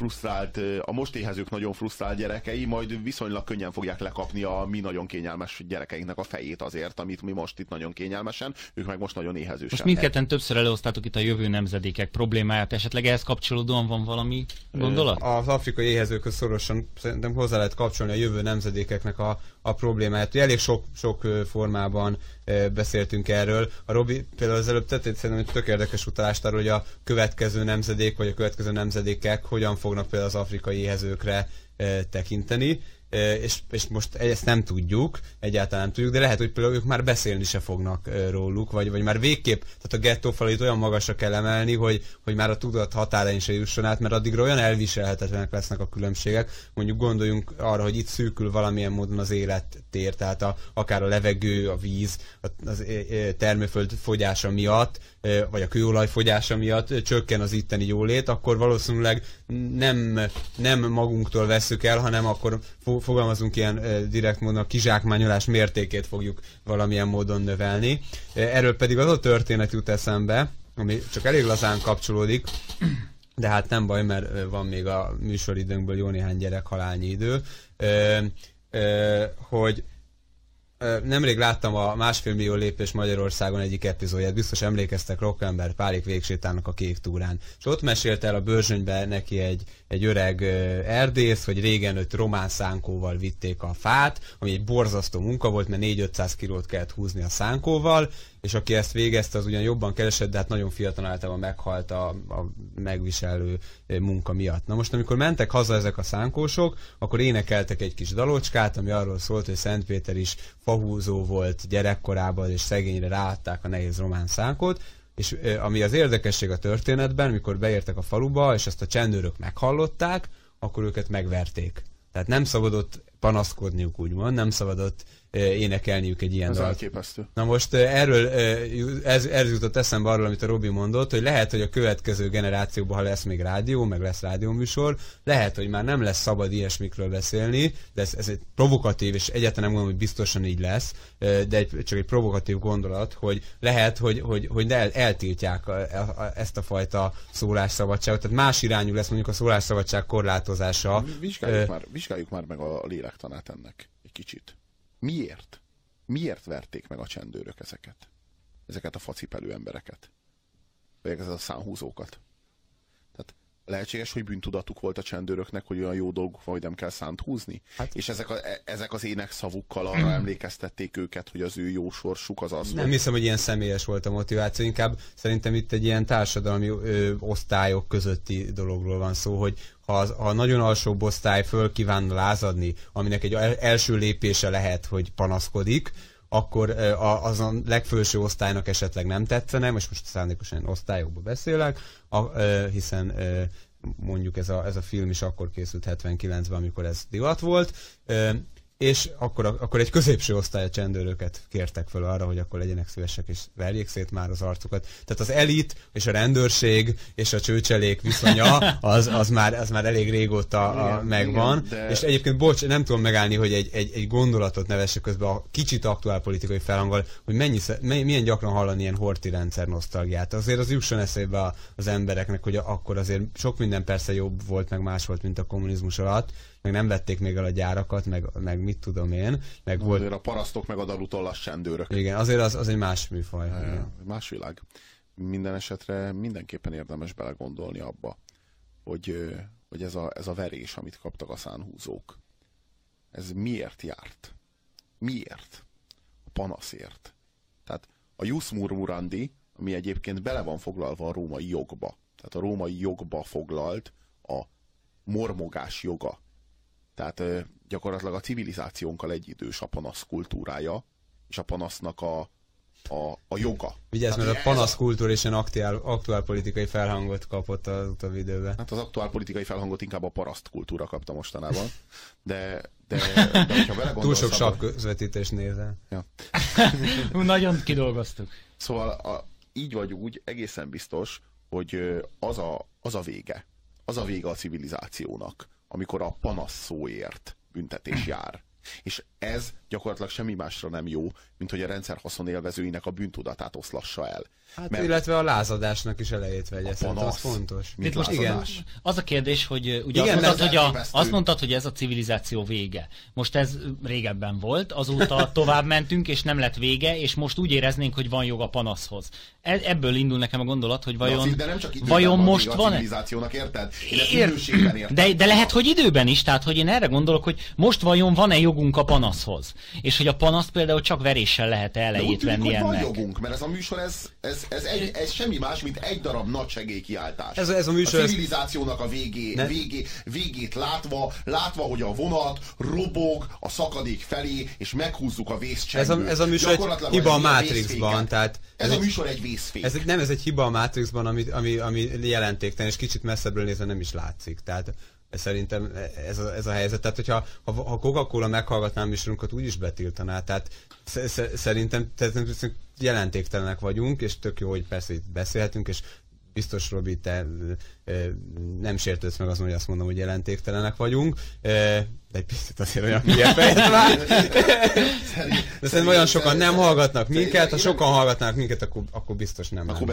most éhezők nagyon frusztrált gyerekei majd viszonylag könnyen fogják lekapni a mi nagyon kényelmes gyerekeinknek a fejét azért, amit mi most itt nagyon kényelmesen, ők meg most nagyon éhezősen. Most mindketten többször előosztátok itt a jövő nemzedékek problémáját, esetleg ehhez kapcsolódóan van valami gondolat? Az afrikai éhezőkhöz szorosan szerintem hozzá lehet kapcsolni a jövő nemzedékeknek a problémáját. Elég sok formában beszéltünk erről. A Robi például az előbb tett szerintem egy tök érdekes utalást arról, hogy a következő nemzedék vagy a következő nemzedékek hogyan fognak például az afrikai éhezőkre tekinteni. És most ezt nem tudjuk, egyáltalán nem tudjuk, de lehet, hogy például ők már beszélni se fognak róluk, vagy már végképp, tehát a gettófalit olyan magasra kell emelni, hogy már a tudat határain se jusson át, mert addigra olyan elviselhetetlenek lesznek a különbségek. Mondjuk gondoljunk arra, hogy itt szűkül valamilyen módon az élettér, tehát akár a levegő, a víz, az termőföld fogyása miatt, vagy a kőolaj fogyása miatt csökken az itteni jólét, akkor valószínűleg nem magunktól vesszük el, hanem akkor fogalmazunk ilyen direkt módon, a kizsákmányolás mértékét fogjuk valamilyen módon növelni. Erről pedig az a történet jut eszembe, ami csak elég lazán kapcsolódik, de hát nem baj, mert van még a műsoridőnkből jó néhány gyerekhalálnyi idő, hogy nemrég láttam a 1,5 millió lépés Magyarországon egyik epizódját, biztos emlékeztek, Rockember Pálik végsétálnak a Kék túrán. És ott mesélte el a Börzsönybe neki egy öreg erdész, hogy régen őt román szánkóval vitték a fát, ami egy borzasztó munka volt, mert 400-500 kilót kellett húzni a szánkóval, és aki ezt végezte, az ugyan jobban keresett, de hát nagyon fiatalon általában meghalt a megviselő munka miatt. Na most, amikor mentek haza ezek a szánkósok, akkor énekeltek egy kis dalocskát, ami arról szólt, hogy Szentpéter is fahúzó volt gyerekkorában, és szegényre ráadták a nehéz román szánkót, és ami az érdekesség a történetben, mikor beértek a faluba, és ezt a csendőrök meghallották, akkor őket megverték. Tehát nem szabadott panaszkodniuk, úgymond, nem szabadott énekelniük egy ilyen dalt. Elképesztő. Na most erről ez jutott eszembe arról, amit a Robi mondott, hogy lehet, hogy a következő generációban, ha lesz még rádió, meg lesz rádióműsor, lehet, hogy már nem lesz szabad ilyesmikről beszélni, de ez egy provokatív, és egyáltalán nem gondolom, hogy biztosan így lesz, de csak egy provokatív gondolat, hogy lehet, hogy eltiltják ezt a fajta szólásszabadságot, tehát más irányú lesz mondjuk a szólásszabadság korlátozása. Vizsgáljuk már meg a lélektanát ennek egy kicsit. Miért? Miért verték meg a csendőrök ezeket a facipelő embereket? Vagy ezeket a szánhúzókat? Tehát lehetséges, hogy bűntudatuk volt a csendőröknek, hogy olyan jó dolguk van, hogy nem kell szánt húzni? Hát, és ezek az énekszavukkal arra emlékeztették őket, hogy az ő jó sorsuk az az. Nem hiszem, hogy ilyen személyes volt a motiváció, inkább szerintem itt egy ilyen társadalmi osztályok közötti dologról van szó, hogy ha nagyon alsóbb osztály föl kívánna lázadni, aminek egy első lépése lehet, hogy panaszkodik, akkor az a legfelső osztálynak esetleg nem tetszene, most szándékosan osztályokból beszélek, hiszen mondjuk ez a film is akkor készült 79-ben, amikor ez divat volt, és akkor egy középső osztály a csendőröket kértek fel arra, hogy akkor legyenek szívesek és verjék szét már az arcukat. Tehát az elit és a rendőrség és a csőcselék viszonya az már elég régóta megvan. Igen, és egyébként, bocs, nem tudom megállni, hogy egy gondolatot nevessek közben a kicsit aktuálpolitikai felhanggal, hogy milyen gyakran hallani ilyen horthy rendszer nosztalgiát. Azért az jusson eszébe az embereknek, hogy akkor azért sok minden persze jobb volt, meg más volt, mint a kommunizmus alatt, meg nem vették még el a gyárakat, meg mit tudom én. Meg volt... Azért a parasztok meg a dalutollas csendőrök. Igen, azért az egy más műfaj. Más világ. Minden esetre mindenképpen érdemes belegondolni abba, hogy ez a verés, amit kaptak a szánhúzók, ez miért járt? Miért? A panaszért. Tehát a jus murmurandi, ami egyébként bele van foglalva a római jogba. Tehát a római jogba foglalt a mormogás joga. Tehát gyakorlatilag a civilizációnkkal egyidős a panasz kultúrája, és a panasznak a joga. Vigyázz, mert a panasz kultúra is egy aktuál politikai felhangot kapott az utóbbi időben. Hát az aktuál politikai felhangot inkább a paraszt kultúra kapta mostanában. De hogyha belegondolsz... Túl sok sakközvetítést nézel. Ja. Nagyon kidolgoztuk. Szóval így vagy úgy egészen biztos, hogy az a vége a civilizációnak, amikor a panasz szóért büntetés jár. És ez gyakorlatilag semmi másra nem jó, mint hogy a rendszer haszonélvezőinek a bűntudatát oszlassa el. Hát, illetve a lázadásnak is elejét vegye, szerintem az fontos. Itt most igen. Az a kérdés, hogy ugye azt mondtad, hogy ez a civilizáció vége. Most ez régebben volt, azóta tovább mentünk, és nem lett vége, és most úgy éreznénk, hogy van jog a panaszhoz. Ebből indul nekem a gondolat, hogy vajon most van-e? Civilizációnak, érted? Értem. De lehet, hogy időben is, tehát hogy én erre gondolok, hogy most vajon van-e jogunk a panaszhoz? És hogy a panasz például csak veréssel lehet elejét venni ennek. Van jogunk, mert ez a műsor ez semmi más, mint egy darab nagy segélykiáltás. Ez a műsor, a civilizációnak a végét látva, hogy a vonat robog a szakadék felé, és meghúzzuk a vészcsengőt. Ez a műsor egy hiba a Matrixban. Ez a műsor egy vészfék. Ez egy hiba a Matrixban, ami jelentéktelen, és kicsit messzebbről nézve nem is látszik. Tehát szerintem ez a helyzet. Tehát, hogyha Coca-Cola meghallgatná a műsorunkat, úgy is betiltaná. Tehát szerintem jelentéktelenek vagyunk, és tök jó, hogy persze itt beszélhetünk, és biztos, Robi, te nem sértődsz meg azon, hogy azt mondom, hogy jelentéktelenek vagyunk, de egy picit azért olyan hülye fejed már. De szerintem olyan sokan nem hallgatnak minket, ha sokan hallgatnak minket, akkor biztos nem. Akkor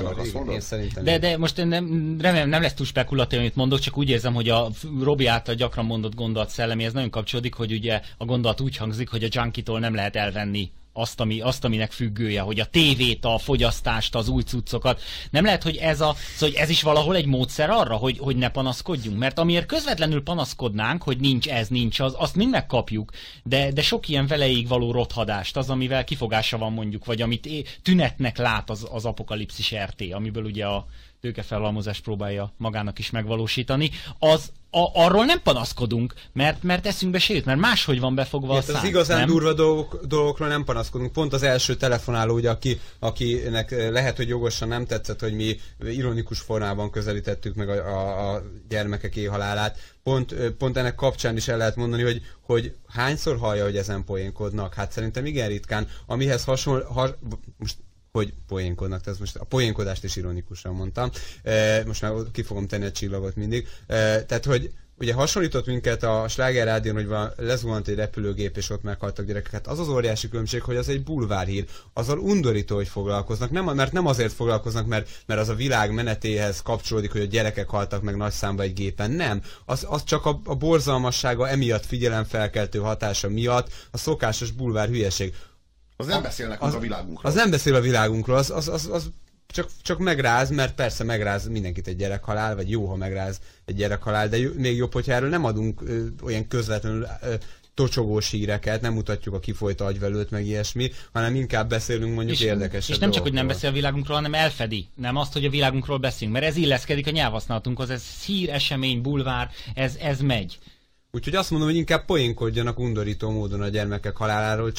De most én remélem nem lesz túl spekulatív, amit mondok, csak úgy érzem, hogy a Robi által gyakran mondott gondolat szelleméhez nagyon kapcsolódik, hogy ugye a gondolat úgy hangzik, hogy a junkitól nem lehet elvenni azt, aminek függője, hogy a tévét, a fogyasztást, az új cuccokat. Nem lehet, hogy szóval ez is valahol egy módszer arra, hogy ne panaszkodjunk? Mert amiért közvetlenül panaszkodnánk, hogy nincs ez, nincs az, azt mind megkapjuk, de sok ilyen veleig való rothadást, az, amivel kifogása van mondjuk, vagy amit tünetnek lát az apokalipszis RT, amiből ugye a tőkefelhalmozást próbálja magának is megvalósítani, arról nem panaszkodunk, mert eszünkbe se jut, mert máshogy van befogva a szám. Az igazán durva dolgokról nem panaszkodunk. Pont az első telefonáló, ugye, akinek lehet, hogy jogosan nem tetszett, hogy mi ironikus formában közelítettük meg a gyermekek éhhalálát. Pont ennek kapcsán is el lehet mondani, hogy hányszor hallja, hogy ezen poénkodnak. Hát szerintem igen ritkán. Amihez most hogy poénkodnak, tehát most a poénkodást is ironikusan mondtam. Most már ki fogom tenni a csillagot mindig. Tehát, hogy ugye hasonlított minket a Sláger Rádión, hogy lezuhant egy repülőgép, és ott meghaltak gyerekek. Hát az óriási különbség, hogy az egy bulvárhír. Azzal undorító, hogy foglalkoznak. Mert nem azért foglalkoznak, mert az a világ menetéhez kapcsolódik, hogy a gyerekek haltak meg nagy számba egy gépen. Nem. Az csak a borzalmassága emiatt, figyelemfelkeltő hatása miatt a szokásos bulvár hülyeség. Az nem beszél nekünk a világunkról. Az nem beszél a világunkról, az csak megráz, mert persze megráz mindenkit egy gyerekhalál, vagy jó, ha megráz egy gyerekhalál, de még jobb, hogyha erről nem adunk olyan közvetlenül tocsogós híreket, nem mutatjuk a kifolyt agyvelőt, meg ilyesmi, hanem inkább beszélünk mondjuk érdekesebb. És nem csak, hogy nem beszél a világunkról, hanem elfedi. Nem azt, hogy a világunkról beszélünk, mert ez illeszkedik a nyelvhasználatunkhoz, ez hír, esemény, bulvár, ez megy. Úgyhogy azt mondom, hogy inkább poénkodjanak undorító módon a gyermekek haláláról,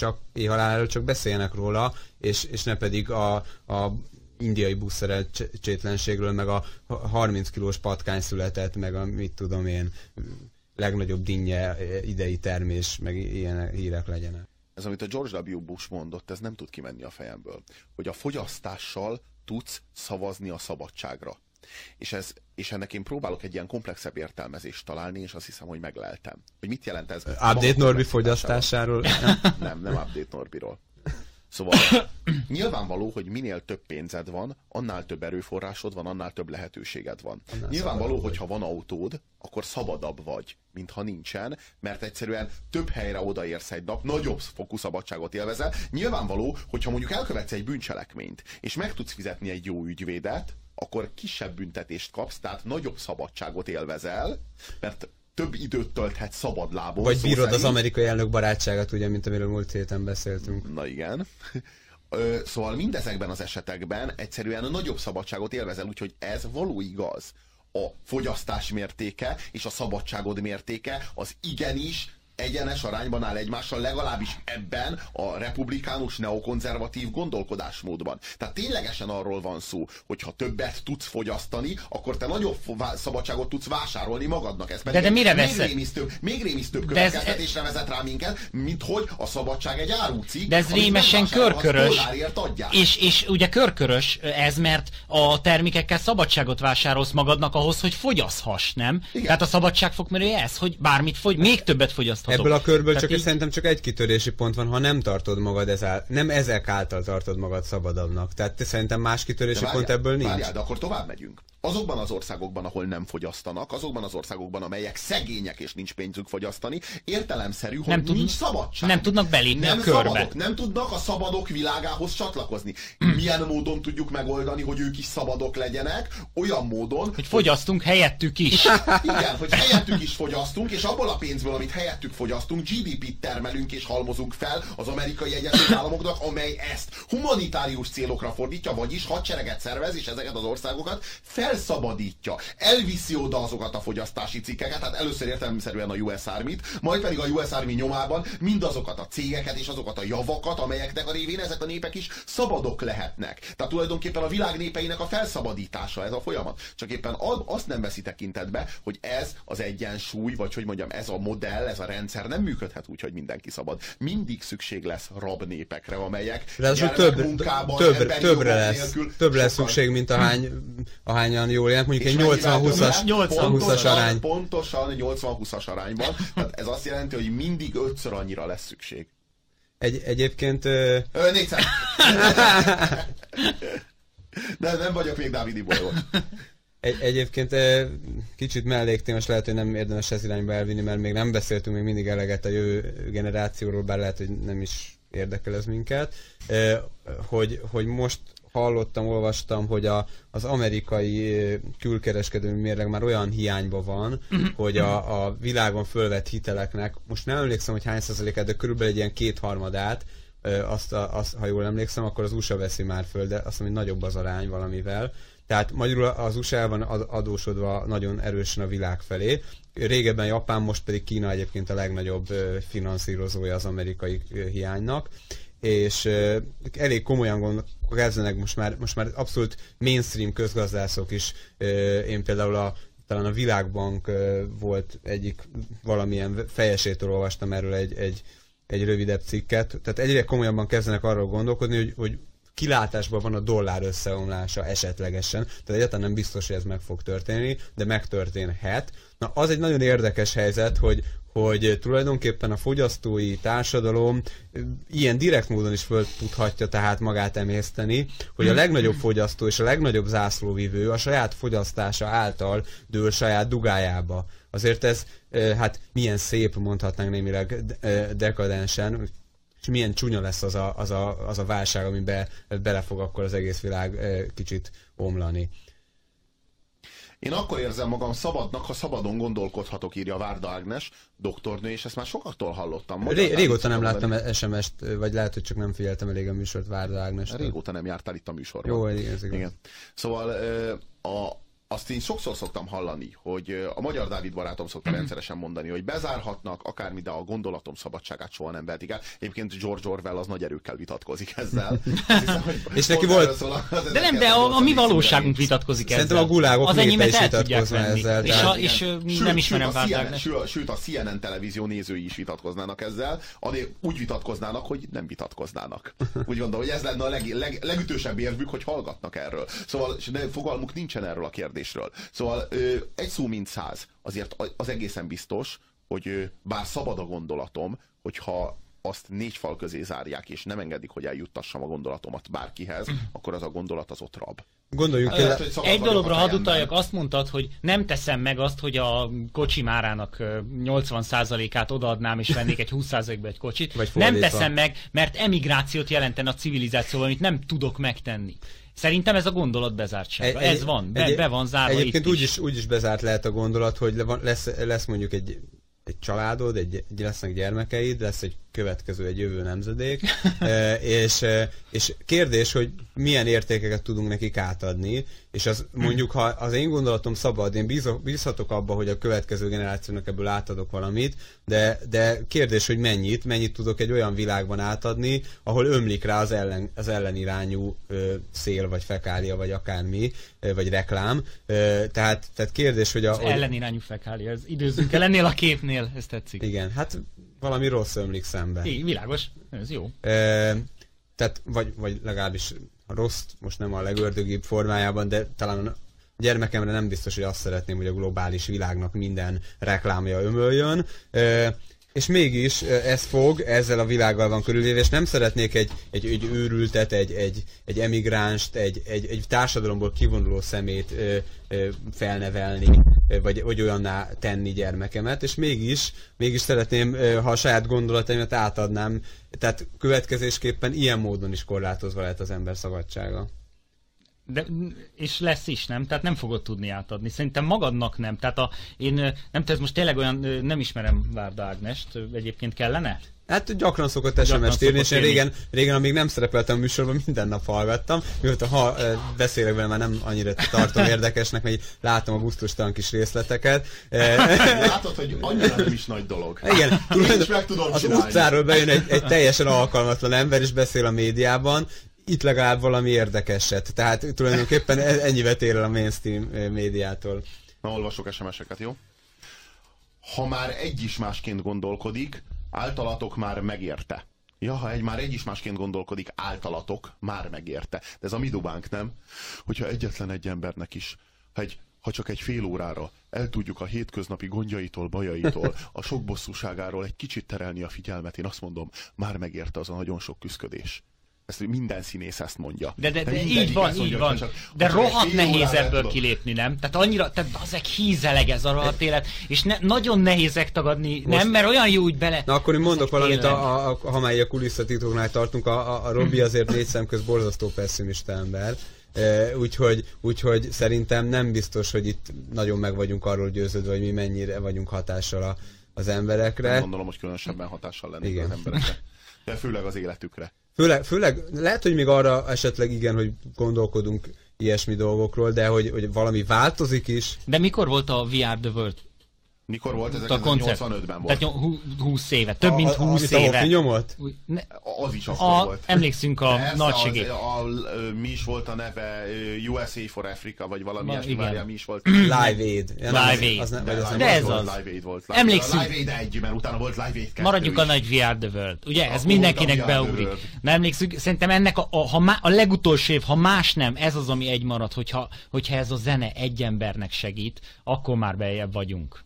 csak beszéljenek róla, és ne pedig a indiai buszszerelcsétlenségről, meg a 30 kilós patkány született, meg a mit tudom én, legnagyobb dinnye idei termés, meg ilyen hírek legyenek. Ez, amit a George W. Bush mondott, ez nem tud kimenni a fejemből. Hogy a fogyasztással tudsz szavazni a szabadságra. És ennek én próbálok egy ilyen komplexebb értelmezést találni, és azt hiszem, hogy megleltem. Hogy mit jelent ez? Update Norbi fogyasztásáról? Nem Update Norbiról. Szóval nyilvánvaló, hogy minél több pénzed van, annál több erőforrásod van, annál több lehetőséged van. Nyilvánvaló, hogy ha van autód, akkor szabadabb vagy, mint ha nincsen, mert egyszerűen több helyre odaérsz egy nap, nagyobb fokú szabadságot élvezel. Nyilvánvaló, hogyha mondjuk elkövetsz egy bűncselekményt, és meg tudsz fizetni egy jó ügyvédet, akkor kisebb büntetést kapsz, tehát nagyobb szabadságot élvezel, mert több időt tölthetsz szabadlábon. Vagy bírod az amerikai elnök barátságát, ugye, mint amiről múlt héten beszéltünk. Na igen. Szóval mindezekben az esetekben egyszerűen nagyobb szabadságot élvezel, úgyhogy ez való igaz. A fogyasztás mértéke és a szabadságod mértéke az igenis egyenes arányban áll egymással, legalábbis ebben a republikánus neokonzervatív gondolkodásmódban. Tehát ténylegesen arról van szó, hogy ha többet tudsz fogyasztani, akkor te nagyobb szabadságot tudsz vásárolni magadnak. Ez pedig de mire még rémisztőbb következtetésre vezet rá minket, mint hogy a szabadság egy árucikk. De ez rémesen körkörös. És ugye körkörös ez, mert a termékekkel szabadságot vásárolsz magadnak ahhoz, hogy fogyaszhass, nem? Igen. Tehát a szabadság fokmérője ez, hogy bármit még többet fogyaszthatok. Ebből a körből szerintem csak egy kitörési pont van, ha nem tartod magad nem ezek által tartod magad szabadabbnak. Tehát szerintem más kitörési pont ebből nincs. Várjál, de akkor tovább megyünk. Azokban az országokban, ahol nem fogyasztanak, azokban az országokban, amelyek szegények és nincs pénzük fogyasztani, értelemszerű, hogy nincs szabadság. Nem tudnak belépni a körbe. Nem tudnak a szabadok világához csatlakozni. Milyen módon tudjuk megoldani, hogy ők is szabadok legyenek? Olyan módon, hogy fogyasztunk helyettük is. Igen, hogy helyettük is fogyasztunk, és abból a pénzből, amit helyettük fogyasztunk, GDP-t termelünk és halmozunk fel az Amerikai Egyesült Államoknak, amely ezt humanitárius célokra fordítja, vagyis hadsereget szervez, és ezeket az országokat felszabadítja, elviszi oda azokat a fogyasztási cikkeket, hát először értelemszerűen a US Army-t, majd pedig a US Army nyomában mindazokat a cégeket és azokat a javakat, amelyeknek a révén ezek a népek is szabadok lehetnek. Tehát tulajdonképpen a világ népeinek a felszabadítása ez a folyamat. Csak éppen azt nem veszi tekintetbe, hogy ez az egyensúly, vagy hogy mondjam, ez a modell, ez a rendszer nem működhet úgy, hogy mindenki szabad. Mindig szükség lesz rabnépekre, amelyek munkában, több lesz szükség, mint ahányan jól jelent, mondjuk egy 80-20-as arány. Pontosan 80-20-as arányban. Tehát ez azt jelenti, hogy mindig 5-ször annyira lesz szükség. Egyébként... 400. De nem vagyok még Dávidi Bolyó. Egyébként kicsit melléktémas, lehet, hogy nem érdemes ez irányba elvinni, mert még nem beszéltünk még mindig eleget a jövő generációról, bár lehet, hogy nem is érdekel ez minket, hogy most hallottam, olvastam, hogy az amerikai külkereskedelmi mérleg már olyan hiányban van, hogy a világon fölvett hiteleknek, most nem emlékszem, hogy hány százalékát, de körülbelül egy ilyen 2/3, azt, ha jól emlékszem, akkor az USA veszi már föl, de azt hiszem, hogy nagyobb az arány valamivel. Tehát magyarul az USA van adósodva nagyon erősen a világ felé. Régebben Japán, most pedig Kína egyébként a legnagyobb finanszírozója az amerikai hiánynak. És elég komolyan kezdenek most már abszolút mainstream közgazdászok is. Én például talán a Világbank volt egyik valamilyen fejesétől olvastam erről egy rövidebb cikket. Tehát egyre komolyabban kezdenek arról gondolkodni, hogy kilátásban van a dollár összeomlása esetlegesen, tehát egyáltalán nem biztos, hogy ez meg fog történni, de megtörténhet. Na, az egy nagyon érdekes helyzet, hogy tulajdonképpen a fogyasztói társadalom ilyen direkt módon is föl tudhatja tehát magát emészteni, hogy a legnagyobb fogyasztó és a legnagyobb zászlóvivő a saját fogyasztása által dől saját dugájába. Azért ez, hát milyen szép, mondhatnánk némileg dekadensen, és milyen csúnya lesz az a válság, amiben bele fog akkor az egész világ kicsit omlani. Én akkor érzem magam szabadnak, ha szabadon gondolkodhatok, írja Várda Ágnes, doktornő, és ezt már sokaktól hallottam. Régóta nem láttam SMS-t, vagy lehet, hogy csak nem figyeltem elég a műsort Várda Ágnestől. Régóta nem jártál itt a műsorban. Jó, ez igaz. Igen. Szóval azt én sokszor szoktam hallani, hogy a Magyar Dávid barátom szokta rendszeresen mondani, hogy bezárhatnak akármi, de a gondolatom szabadságát soha nem vehetik el. Egyébként George Orwell az nagy erőkkel vitatkozik ezzel. Hiszem, és neki volt... De nem, de a mi valóságunk vitatkozik ezzel. Szerintem a gulágok népe is vitatkozna ezzel. És nem ismerem Várdágnak. Sőt, a CNN televízió nézői is vitatkoznának ezzel. Úgy vitatkoznának, hogy nem vitatkoznának. Úgy gondolom, hogy ez lenne a legütősebb érvük, hogy hallgatnak erről. Szóval fogalmuk nincsen erről a kérdésről. Szóval egy szó mint 100. Azért az egészen biztos, hogy bár szabad a gondolatom, hogyha azt 4 fal közé zárják, és nem engedik, hogy eljuttassam a gondolatomat bárkihez, akkor az a gondolat az ott rab. Gondoljuk egy dologra hadd utaljak, azt mondtad, hogy nem teszem meg azt, hogy a kocsimárának 80%-át odaadnám, és vennék egy 20%-ba egy kocsit. Nem teszem meg, mert emigrációt jelentene a civilizációval, amit nem tudok megtenni. Szerintem ez a gondolat bezártsága. Ez van, be van zárva. Egyébként úgy is bezárt lehet a gondolat, hogy lesz mondjuk egy családod, lesznek gyermekeid, lesz egy következő, egy jövő nemzedék, és kérdés, hogy milyen értékeket tudunk nekik átadni, és az mondjuk, ha az én gondolatom szabad, én bízhatok abba, hogy a következő generációnak ebből átadok valamit, de kérdés, hogy mennyit tudok egy olyan világban átadni, ahol ömlik rá az ellenirányú szél, vagy fekália, vagy akármi, vagy reklám. Tehát kérdés, hogy az ellenirányú fekália, ez időzzünk el ennél a képnél, ez tetszik. Igen, hát valami rossz ömlik szembe. Világos, ez jó. Tehát, vagy legalábbis a rossz, most nem a legördögibb formájában, de talán a gyermekemre nem biztos, hogy azt szeretném, hogy a globális világnak minden reklámja ömöljön. És mégis ez ezzel a világgal van körülvéve, és nem szeretnék egy őrültet, egy emigránst, egy társadalomból kivonuló szemét felnevelni, vagy olyanná tenni gyermekemet, és mégis szeretném, ha a saját gondolataimat átadnám, tehát következésképpen ilyen módon is korlátozva lehet az ember szabadsága. és lesz is, nem? Tehát nem fogod tudni átadni. Szerintem magadnak nem. Tehát én nem tudom, ez most tényleg olyan, nem ismerem Várda Ágnest, egyébként kellene? Hát gyakran szokott SMS-t írni, és én régen, amíg nem szerepeltem a műsorban, minden nap hallgattam. Mióta beszélek vele, már nem annyira tartom érdekesnek, mert látom a gusztustalan kis részleteket. Látod, hogy annyira nem is nagy dolog. Igen, én is meg tudom az csinálni. utcáról bejön egy teljesen alkalmatlan ember, és beszél a médiában. Itt legalább valami érdekeset. Tehát tulajdonképpen ennyivel tér el a mainstream médiától. Na, olvasok SMS-eket, jó? Ha már egy is másként gondolkodik, általatok már megérte. Ja, ha már egy is másként gondolkodik, általatok már megérte. De ez a mi dubánk, nem? Hogyha egyetlen egy embernek is, ha csak egy fél órára el tudjuk a hétköznapi gondjaitól, bajaitól, a sok bosszúságáról egy kicsit terelni a figyelmet, én azt mondom, már megérte az a nagyon sok küszködés. Ezt minden színész ezt mondja. De így van, így van. De rohadt nehéz ebből kilépni, nem? Tehát annyira, azek hízeleg ez a rohadt élet, és nagyon nehézek tagadni, most, nem? Mert olyan jó úgy bele... Na akkor én mondok valamit, ha már a kulisszatitoknál tartunk, a Robi azért 4 szem közt borzasztó pessimista ember. Úgyhogy szerintem nem biztos, hogy itt nagyon meg vagyunk arról győződve, hogy mi mennyire vagyunk hatással az emberekre. Nem gondolom, hogy különösebben hatással lennénk az emberekre. De főleg az életükre. Főleg lehet, hogy még arra esetleg igen, hogy gondolkodunk ilyesmi dolgokról, de hogy valami változik is. De mikor volt a We Are The World? Mikor volt? 1985-ben volt. Tehát 20 éve, több mint 20 éve. Nyomott? Az is akkor volt. Emlékszünk a nagységét. Mi is volt a neve? USA for Africa, vagy valami ilyesmi, várjál, mi is volt? Live Aid. Live Aid. De ez az. Live Aid volt. Emlékszünk. Live Aid 1, mert utána volt Live Aid 2. Maradjuk a nagy We Are The World. Ugye, ez mindenkinek beugrik. Nem emlékszünk, szerintem ennek a legutolsó év, ha más nem, ez az, ami egy marad, hogyha ez a zene egy embernek segít, akkor már beljebb vagyunk.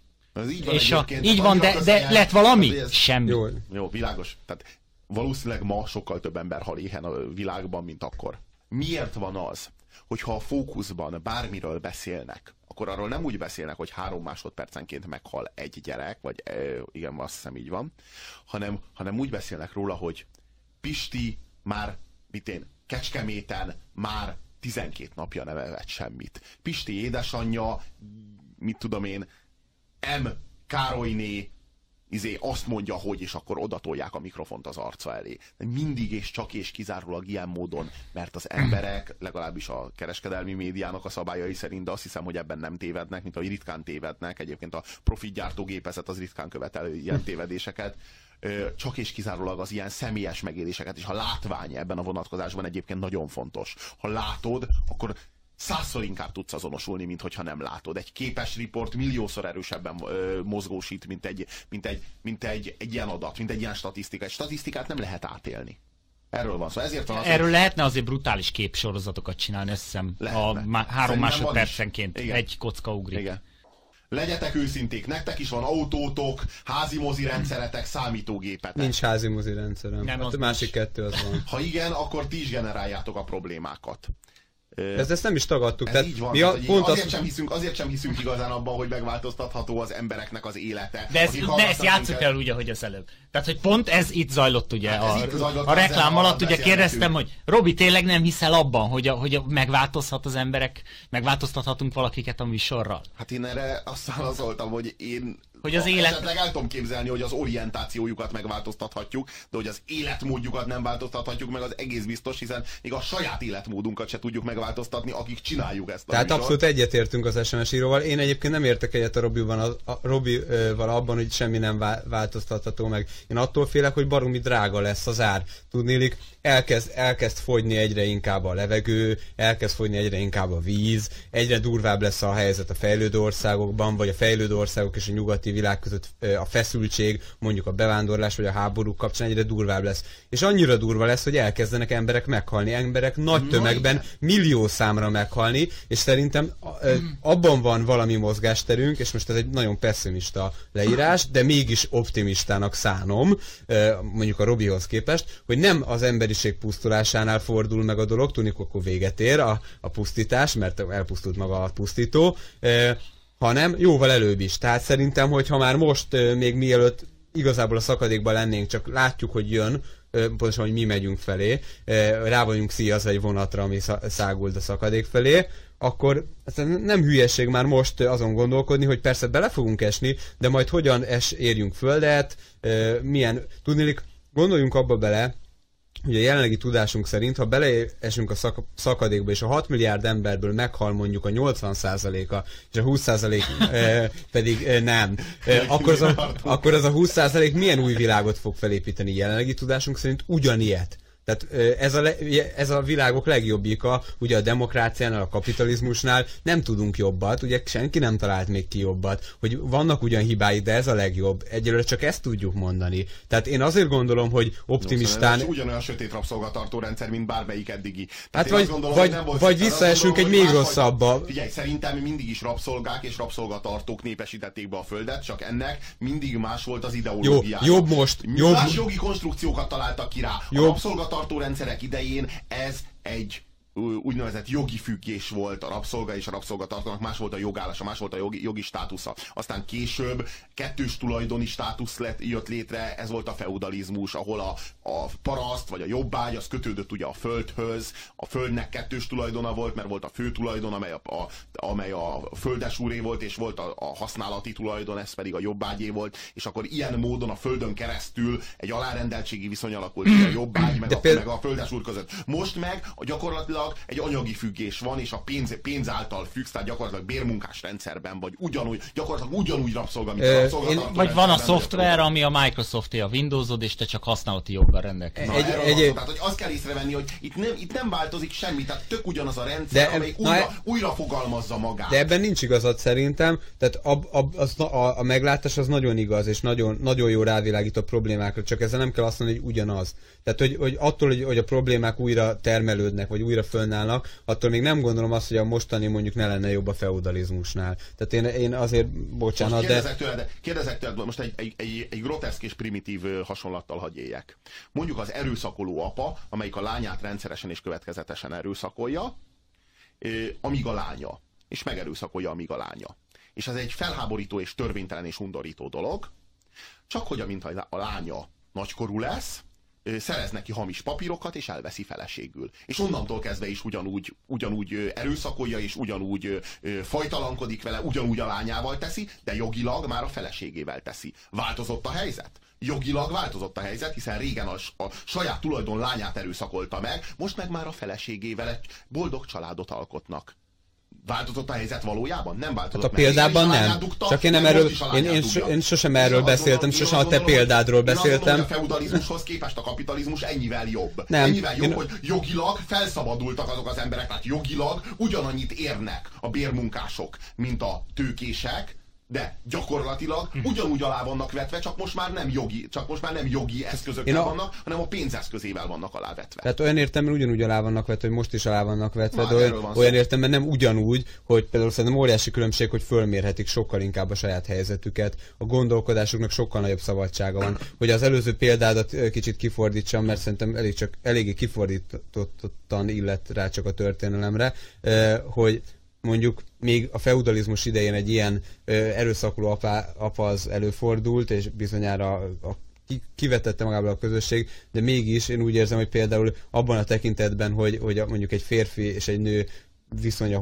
Így van, de lett valami? Semmi. Jó, világos. Tehát valószínűleg ma sokkal több ember hal éhen a világban, mint akkor. Miért van az, hogyha a fókuszban bármiről beszélnek, akkor arról nem úgy beszélnek, hogy 3 másodpercenként meghal egy gyerek, vagy igen, azt hiszem így van, hanem úgy beszélnek róla, hogy Pisti már, Kecskeméten már 12 napja nem evett semmit. Pisti édesanyja, mit tudom én, M. Károlyné azt mondja, hogy, és akkor odatolják a mikrofont az arca elé. De mindig és csak és kizárólag ilyen módon, mert az emberek, legalábbis a kereskedelmi médiának a szabályai szerint, de azt hiszem, hogy ebben nem tévednek, mint ahogy ritkán tévednek. Egyébként a profitgyártógépezet az ritkán követel ilyen tévedéseket. Csak és kizárólag az ilyen személyes megéléseket, és a látvány ebben a vonatkozásban egyébként nagyon fontos. Ha látod, akkor 100-szor inkább tudsz azonosulni, mint hogyha nem látod. Egy képes riport milliószor erősebben mozgósít, mint egy ilyen adat, mint egy ilyen statisztika. Egy statisztikát nem lehet átélni. Erről van szó. Ezért van az, erről lehetne azért brutális képsorozatokat csinálni, azt hiszem, 3 másodpercenként egy kocka ugrik. Igen. Legyetek őszinték, nektek is van autótok, házi mozi rendszeretek, számítógépetek. Nincs házi mozi rendszerem. Nem, a másik 2 az van. Ha igen, akkor ti is generáljátok a problémákat. Ezt nem is tagadtuk. Ez így van. Azért sem hiszünk igazán abban, hogy megváltoztatható az embereknek az élete. De ezt játsszuk el úgy, ahogy az előbb. Tehát, hogy pont ez itt zajlott ugye a reklám alatt, ugye kérdeztem, hogy Robi, tényleg nem hiszel abban, hogy megváltozhat az emberek, megváltoztathatunk valakiket a műsorral? Hát én erre azt válaszoltam, hogy én hogy az élet... esetleg el tudom képzelni, hogy az orientációjukat megváltoztathatjuk, de hogy az életmódjukat nem változtathatjuk meg, az egész biztos, hiszen még a saját életmódunkat se tudjuk megváltoztatni, akik csináljuk ezt a Tehát műsor. Abszolút egyetértünk az SMS íróval. Én egyébként nem értek egyet a Robival abban, hogy semmi nem változtatható meg. Én attól félek, hogy baromi drága lesz az ár. Tudnélik, elkezd fogyni egyre inkább a levegő, elkezd fogyni egyre inkább a víz, egyre durvább lesz a helyzet a fejlődő országokban, vagy a fejlődő országok és a nyugati világ között a feszültség, mondjuk a bevándorlás vagy a háborúk kapcsán egyre durvább lesz. És annyira durva lesz, hogy elkezdenek emberek meghalni, emberek nagy tömegben, millió számra meghalni, és szerintem abban van valami mozgásterünk, és most ez egy nagyon pessimista leírás, de mégis optimistának szánom, mondjuk a Robihoz képest, hogy nem az emberiség pusztulásánál fordul meg a dolog, tudjuk, akkor véget ér a pusztítás, mert elpusztult maga a pusztító, hanem jóval előbb is. Tehát szerintem, hogy ha már most még mielőtt igazából a szakadékban lennénk, csak látjuk, hogy jön pontosan, hogy mi megyünk felé, rá vagyunk szíjazva egy vonatra, ami száguld a szakadék felé, akkor nem hülyeség már most azon gondolkodni, hogy persze bele fogunk esni, de majd hogyan érjünk földet, tudniillik, gondoljunk abba bele, hogy a jelenlegi tudásunk szerint, ha beleesünk a szakadékba, és a 6 milliárd emberből meghal mondjuk a 80%-a, és a 20% pedig nem, akkor az a 20% milyen új világot fog felépíteni? Jelenlegi tudásunk szerint ugyanilyet. Tehát ez a világok legjobbika, ugye a demokráciánál, a kapitalizmusnál nem tudunk jobbat, ugye senki nem talált még ki jobbat, hogy vannak ugyan hibái, de ez a legjobb. Egyelőre csak ezt tudjuk mondani. Tehát én azért gondolom, hogy optimistán... Ez ugyanolyan sötét rabszolgatartó rendszer, mint bármelyik eddigi. Hát vagy visszaesünk egy még rosszabbba. Figyelj, szerintem mindig is rabszolgák és rabszolgatartók népesítették be a földet, csak ennek mindig más volt az ideológiája. Jobb most. Más jogi konstrukciókat találtak ki rá. A rabszolgatartó rendszerek idején ez egy úgynevezett jogi függés volt a rabszolga és a rabszolgatartónak, más volt a jogállása, más volt a jogi státusza. Aztán később kettős tulajdoni státusz jött létre, ez volt a feudalizmus, ahol a paraszt vagy a jobbágy az kötődött ugye a földhöz, a földnek kettős tulajdona volt, mert volt a fő tulajdon, amely a földesúré volt, és volt a használati tulajdon, ez pedig a jobbágyé volt, és akkor ilyen módon a földön keresztül egy alárendeltségi viszony alakult a jobbágy meg a földesúr között. Most meg gyakorlatilag egy anyagi függés van, és a pénz által függsz, tehát gyakorlatilag bérmunkás rendszerben vagy, gyakorlatilag ugyanúgy rabszolga, mint a rabszolgatartó. Vagy van a szoftver, ami a Microsoft-é, a Windowsod, és te csak használati joggal rendelkezel. Tehát, hogy azt kell észrevenni, hogy itt nem változik semmi, tehát tök ugyanaz a rendszer, amelyik újra fogalmazza magát. De ebben nincs igazad szerintem, tehát a meglátás az nagyon igaz, és nagyon, nagyon jó rávilágít a problémákra, csak ezzel nem kell azt mondani, hogy ugyanaz. Tehát, hogy attól, hogy a problémák újra termelődnek, vagy újra fönnállnak, attól még nem gondolom azt, hogy a mostani mondjuk ne lenne jobb a feudalizmusnál. Tehát én azért, bocsánat, kérdezek tőled, most egy groteszk és primitív hasonlattal hadd éljek. Mondjuk az erőszakoló apa, amelyik a lányát rendszeresen és következetesen erőszakolja, amíg a lánya. És megerőszakolja, amíg a lánya. És ez egy felháborító és törvénytelen és undorító dolog, csak hogy amint a lánya nagykorú lesz, szerez neki hamis papírokat, és elveszi feleségül. És onnantól kezdve is ugyanúgy erőszakolja, és ugyanúgy fajtalankodik vele, ugyanúgy a lányával teszi, de jogilag már a feleségével teszi. Változott a helyzet? Jogilag változott a helyzet, hiszen régen a saját tulajdon lányát erőszakolta meg, most meg már a feleségével egy boldog családot alkotnak. Változott a helyzet valójában? Nem változott. Hát a példában nem. Dugta, csak én sosem erről beszéltem, sosem a te példádról beszéltem. A feudalizmushoz képest a kapitalizmus ennyivel jobb. Ennyivel jobb, hogy jogilag felszabadultak azok az emberek, tehát jogilag ugyanannyit érnek a bérmunkások, mint a tőkések, de gyakorlatilag ugyanúgy alá vannak vetve, csak most már nem jogi eszközökkel vannak, hanem a pénzeszközével vannak alávetve. Tehát olyan értelemben ugyanúgy alá vannak vetve, hogy most is alá vannak vetve, de olyan értelemben nem ugyanúgy, hogy például szerintem óriási különbség, hogy fölmérhetik sokkal inkább a saját helyzetüket, a gondolkodásuknak sokkal nagyobb szabadsága van. Hogy az előző példádat kicsit kifordítsam, mert szerintem eléggé kifordítottan illet rá csak a történelemre, hogy mondjuk még a feudalizmus idején egy ilyen erőszakoló apa az előfordult, és bizonyára kivetette magából a közösség, de mégis én úgy érzem, hogy például abban a tekintetben, hogy mondjuk egy férfi és egy nő viszonya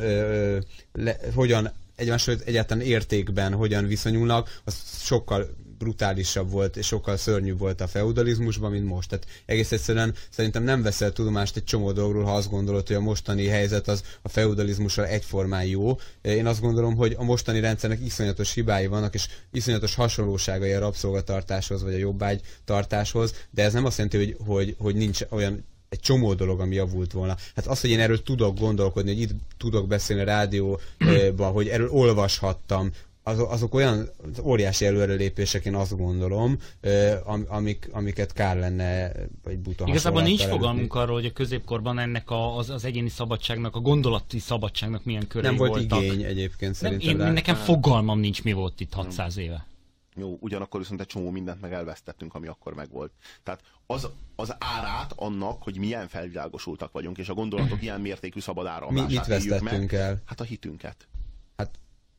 hogyan egymáshoz egyáltalán értékben hogyan viszonyulnak, az sokkal brutálisabb volt, és sokkal szörnyűbb volt a feudalizmusban, mint most. Tehát egész egyszerűen szerintem nem veszel tudomást egy csomó dologról, ha azt gondolod, hogy a mostani helyzet az a feudalizmussal egyformán jó. Én azt gondolom, hogy a mostani rendszernek iszonyatos hibái vannak, és iszonyatos hasonlóságai a rabszolgatartáshoz, vagy a jobbágytartáshoz, de ez nem azt jelenti, hogy nincs olyan egy csomó dolog, ami javult volna. Hát az, hogy én erről tudok gondolkodni, hogy itt tudok beszélni a rádióban, hogy erről olvashattam, azok olyan óriási előrelépések, én azt gondolom, amiket kár lenne egy buta igazából nincs fogalmunk arról, hogy a középkorban ennek az egyéni szabadságnak, a gondolati szabadságnak milyen körei voltak. Nem volt igény egyébként szerintem. Nekem fogalmam nincs, mi volt itt 600 éve. Jó, ugyanakkor viszont egy csomó mindent meg elvesztettünk, ami akkor megvolt. Tehát az árát annak, hogy milyen felvilágosultak vagyunk, és a gondolatok ilyen mértékű szabad áramlását mit vesztettünk el? Hát a hitünket. Hát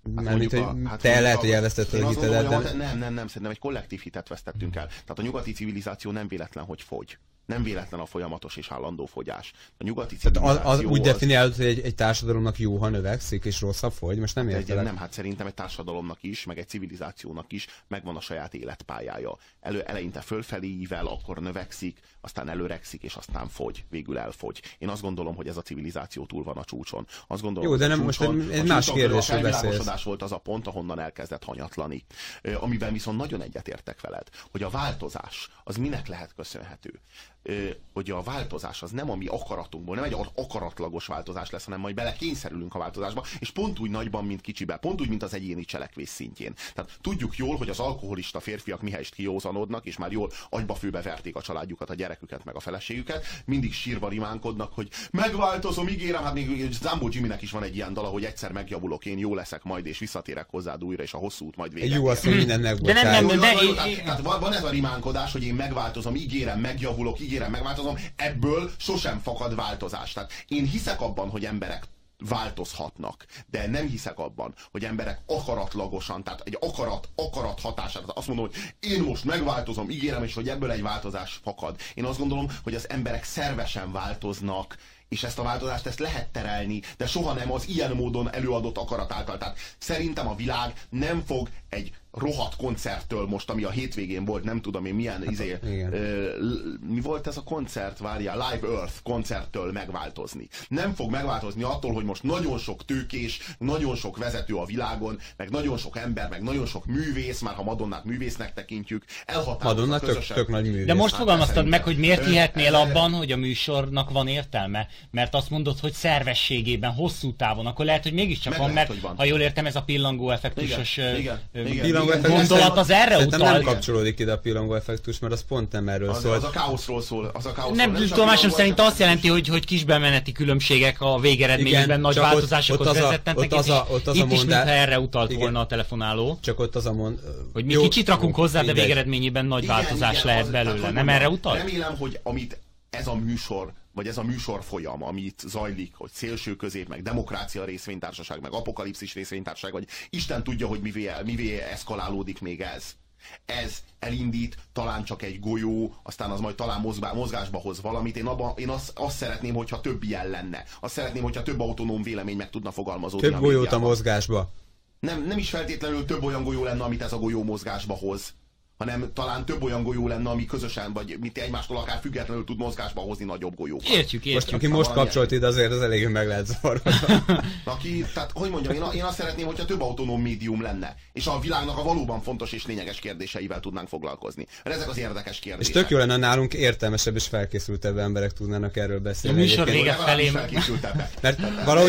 Mármint, hogy te lehet, hogy elvesztetted a hitedet, de... Nem, szerintem egy kollektív hitet vesztettünk el. Tehát a nyugati civilizáció nem véletlen, hogy fogy. Nem véletlen a folyamatos és állandó fogyás. A nyugati civilizáció úgy definiálod, hogy egy társadalomnak jó, ha növekszik, és rosszabb fogy? Most nem értelek. Nem, hát szerintem egy társadalomnak is, meg egy civilizációnak is megvan a saját életpályája. Eleinte fölfelé ível, akkor növekszik, aztán előrekszik, és aztán fogy, végül elfogy. Én azt gondolom, hogy ez a civilizáció túl van a csúcson. Azt gondolom, jó, de nem, most egy más kérdésről beszélsz. A volt az a pont, ahonnan elkezdett hanyatlani. Amiben viszont nagyon egyetértek veled, hogy a változás az minek lehet köszönhető. Hogy a változás az nem a mi akaratunkból, nem egy akaratlagos változás lesz, hanem majd belekényszerülünk a változásba, és pont úgy nagyban, mint kicsiben, pont úgy, mint az egyéni cselekvés szintjén. Tehát tudjuk jól, hogy az alkoholista férfiak mihelyest kiózanodnak, és már jól agyba-főbe verték a családjukat, a gyereküket, meg a feleségüket, mindig sírva rimánkodnak, hogy megváltozom, ígérem, hát még Zambó Jiminek is van egy ilyen dala, hogy egyszer megjavulok, én jó leszek majd, és visszatérek hozzád újra, és a hosszú út majd véget. Jó, azt minden megbocsájt. Tehát van ez a rimánkodás, hogy én megváltozom, ígérem, megjavulok, megváltozom, ebből sosem fakad változás. Tehát én hiszek abban, hogy emberek változhatnak, de nem hiszek abban, hogy emberek akaratlagosan, tehát egy akarat hatását, tehát azt mondom, hogy én most megváltozom, ígérem, és hogy ebből egy változás fakad. Én azt gondolom, hogy az emberek szervesen változnak, és ezt a változást lehet terelni, de soha nem az ilyen módon előadott akarat által. Tehát szerintem a világ nem fog egy rohadt koncerttől most, ami a hétvégén volt, nem tudom én milyen mi volt ez a koncert, várjál, Live Earth koncerttől megváltozni. Nem fog megváltozni attól, hogy most nagyon sok tőkés, nagyon sok vezető a világon, meg nagyon sok ember, meg nagyon sok művész, már ha Madonnát művésznek tekintjük, Madonna tök nagy művész. De most fogalmaztad meg, hogy miért hihetnél abban, hogy a műsornak van értelme? Mert azt mondod, hogy szervességében, hosszú távon, akkor lehet, hogy mégiscsak van, mert ha jól értem, ez a pillangó effektusos gondolat az erre utal. Nem kapcsolódik ide a pillangó effektus, mert az pont nem erről szól. Az a káoszról szól. Nem, tudomásom szerint azt jelenti, hogy kisbemeneti különbségek a végeredményben nagy változásokhoz vezetnek, és itt is mintha erre utalt volna a telefonáló. Csak ott az a mond... Hogy mi kicsit rakunk hozzá, de végeredményében nagy változás lehet belőle. Nem erre utalt? Remélem, hogy amit ez a műsor, vagy ez a műsor folyam, amit zajlik, hogy szélső közép, meg demokrácia részvénytársaság, meg apokalipszis részvénytársaság, vagy Isten tudja, hogy mivé eszkalálódik még ez. Ez elindít, talán csak egy golyó, aztán az majd talán mozgásba hoz valamit. Én azt szeretném, hogyha több ilyen lenne. Azt szeretném, hogyha több autonóm vélemény meg tudna fogalmazódni. Több golyót a mozgásba. Nem is feltétlenül több olyan golyó lenne, amit ez a golyó mozgásba hoz, hanem talán több olyan golyó lenne, ami közösen, vagy mint egymástól akár függetlenül tud mozgásba hozni nagyobb golyókat. Értjük. Aki most kapcsolt ide, azért az elég meg lehet zavarva. Tehát, hogy mondjam, én azt szeretném, hogyha több autonóm médium lenne, és a világnak a valóban fontos és lényeges kérdéseivel tudnánk foglalkozni. Mert ezek az érdekes kérdések. És tök jó lenne nálunk értelmesebb és felkészültebb emberek tudnának erről beszélni. A műsor vége felé. Mert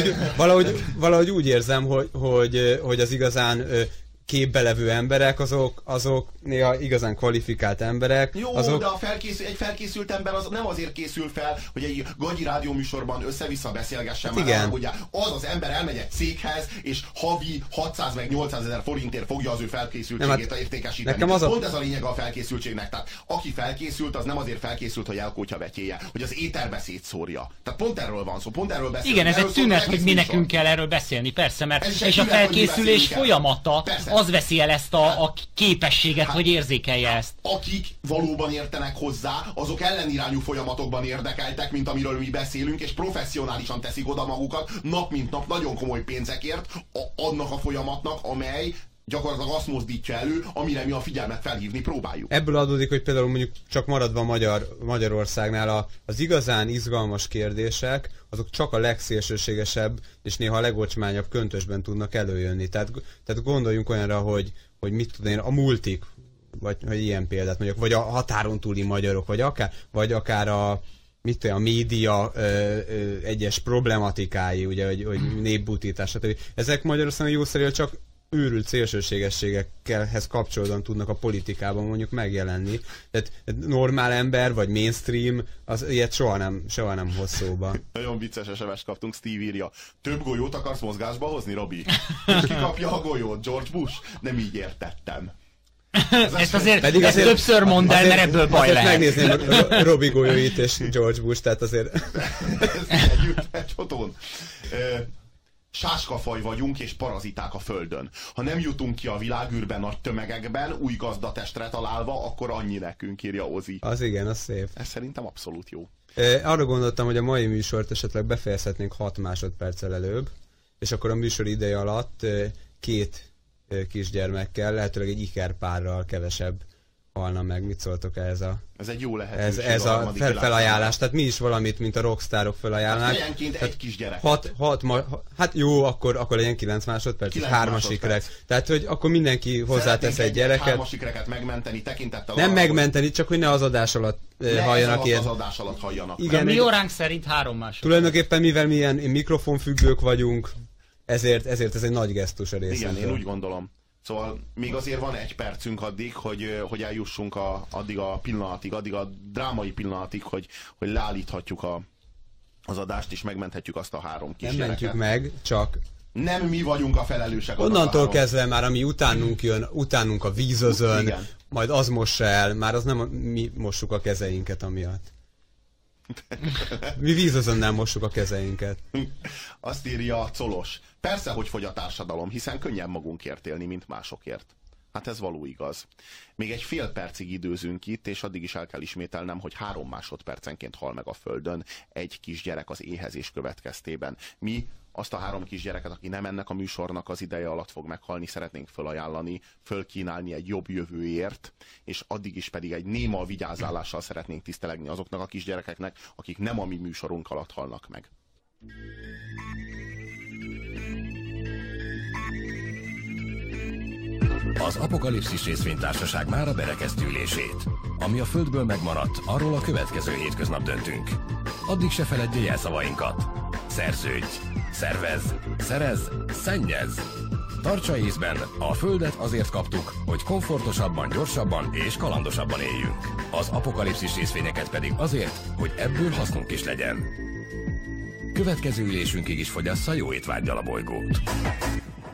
valahogy úgy érzem, hogy az igazán képbe levő emberek, azok néha igazán kvalifikált emberek. Jó, azok... de egy felkészült ember az nem azért készül fel, hogy egy gagyi rádióműsorban össze-vissza beszélgessen hát már. Ugye az ember elmegy egy céghez, és havi 600 meg 800 ezer forintért fogja az ő felkészültségét értékesíteni. Pont ez a lényeg a felkészültségnek. Tehát aki felkészült, az nem azért felkészült, hogy elkótya vetyéje, hogy az éterbe szétszórja. Tehát pont erről van szó, pont erről beszélünk. Igen, ez egy tünet, hogy mi nekünk kell erről beszélni, persze, mert és a felkészülés folyamata az veszi el ezt a képességet, hogy érzékelje ezt. Akik valóban értenek hozzá, azok ellenirányú folyamatokban érdekeltek, mint amiről mi beszélünk, és professzionálisan teszik oda magukat nap mint nap nagyon komoly pénzekért annak a folyamatnak, amely gyakorlatilag azt mozdítja elő, amire mi a figyelmet felhívni próbáljuk. Ebből adódik, hogy például mondjuk csak maradva Magyarországnál az igazán izgalmas kérdések, azok csak a legszélsőségesebb és néha a legocsmányabb köntösben tudnak előjönni. Tehát gondoljunk olyanra, hogy mit tudom én, a multik, vagy ilyen példát mondjuk, vagy a határon túli magyarok, vagy akár a média egyes problematikái, ugye, hogy népbutítás, stb. Ezek Magyarországon jószerűen csak őrült szélsőségességekhez kapcsolódóan tudnak a politikában mondjuk megjelenni. Tehát normál ember, vagy mainstream, az ilyet soha nem hoz szóba. Nagyon vicces SMS kaptunk, Steve írja. Több golyót akarsz mozgásba hozni, Robi? És ki kapja a golyót? George Bush? Nem így értettem. Ezt azért többször mondd el, mert ebből baj lehet. Megnézném Robi golyóit és George Bush, tehát azért... egy fotón. Sáskafaj vagyunk és paraziták a Földön. Ha nem jutunk ki a világűrben nagy tömegekben, új gazdatestre találva, akkor annyi nekünk, írja Ozi. Az igen, az szép. Ez szerintem abszolút jó. Arra gondoltam, hogy a mai műsort esetleg befejezhetnénk 6 másodperccel előbb, és akkor a műsor ideje alatt 2 kisgyermekkel, lehetőleg egy ikerpárral kevesebb halna meg. Mit szóltok ez a... Ez egy jó lehetőség. Ez a felajánlás. Tehát mi is valamit, mint a rockstárok felajánlnak. Helyenként egy kisgyerek. Hát jó, akkor legyen 9 másodperc, és 3-as ikrek. Tehát, hogy akkor mindenki hozzátesz egy gyereket. 3-as ikreket megmenteni tekintettel. Nem megmenteni, csak hogy ne az adás alatt halljanak ilyet. Az adás alatt halljanak. Igen, mi óránk szerint 3 másodperc. Tulajdonképpen, mivel mi ilyen mikrofonfüggők vagyunk, ezért ez egy nagy gesztus a részünkről. Igen, én úgy gondolom. Szóval még azért van 1 percünk addig, hogy eljussunk addig a pillanatig, addig a drámai pillanatig, hogy leállíthatjuk az adást, és megmenthetjük azt a 3 kisgyereket. Nem mentjük meg, csak... Nem mi vagyunk a felelősek. Onnantól kezdve már, ami utánunk jön, utánunk a vízözön, igen. Majd az mossa el, már az nem mi mossuk a kezeinket amiatt. Mi vízözönnel mossuk a kezeinket. Azt írja Colos. Persze, hogy fogy a társadalom, hiszen könnyen magunkért élni, mint másokért. Hát ez való igaz. Még egy fél percig időzünk itt, és addig is el kell ismételnem, hogy 3 másodpercenként hal meg a Földön egy kisgyerek az éhezés következtében. Mi azt a 3 kisgyereket, aki nem ennek a műsornak az ideje alatt fog meghalni, szeretnénk fölajánlani, fölkínálni egy jobb jövőért, és addig is pedig egy néma vigyázálással szeretnénk tisztelegni azoknak a kisgyerekeknek, akik nem a mi műsorunk alatt halnak meg. Az Apokalipszis részvénytársaság mára berekezti ülését. Ami a Földből megmaradt, arról a következő hétköznap döntünk. Addig se feledje jelszavainkat. Szerződj, szervezz, szerezz, szennyezz. Tartsa észben, a Földet azért kaptuk, hogy komfortosabban, gyorsabban és kalandosabban éljünk. Az Apokalipszis részvényeket pedig azért, hogy ebből hasznunk is legyen. Következő ülésünkig is fogyassza jó étvággyal a bolygót.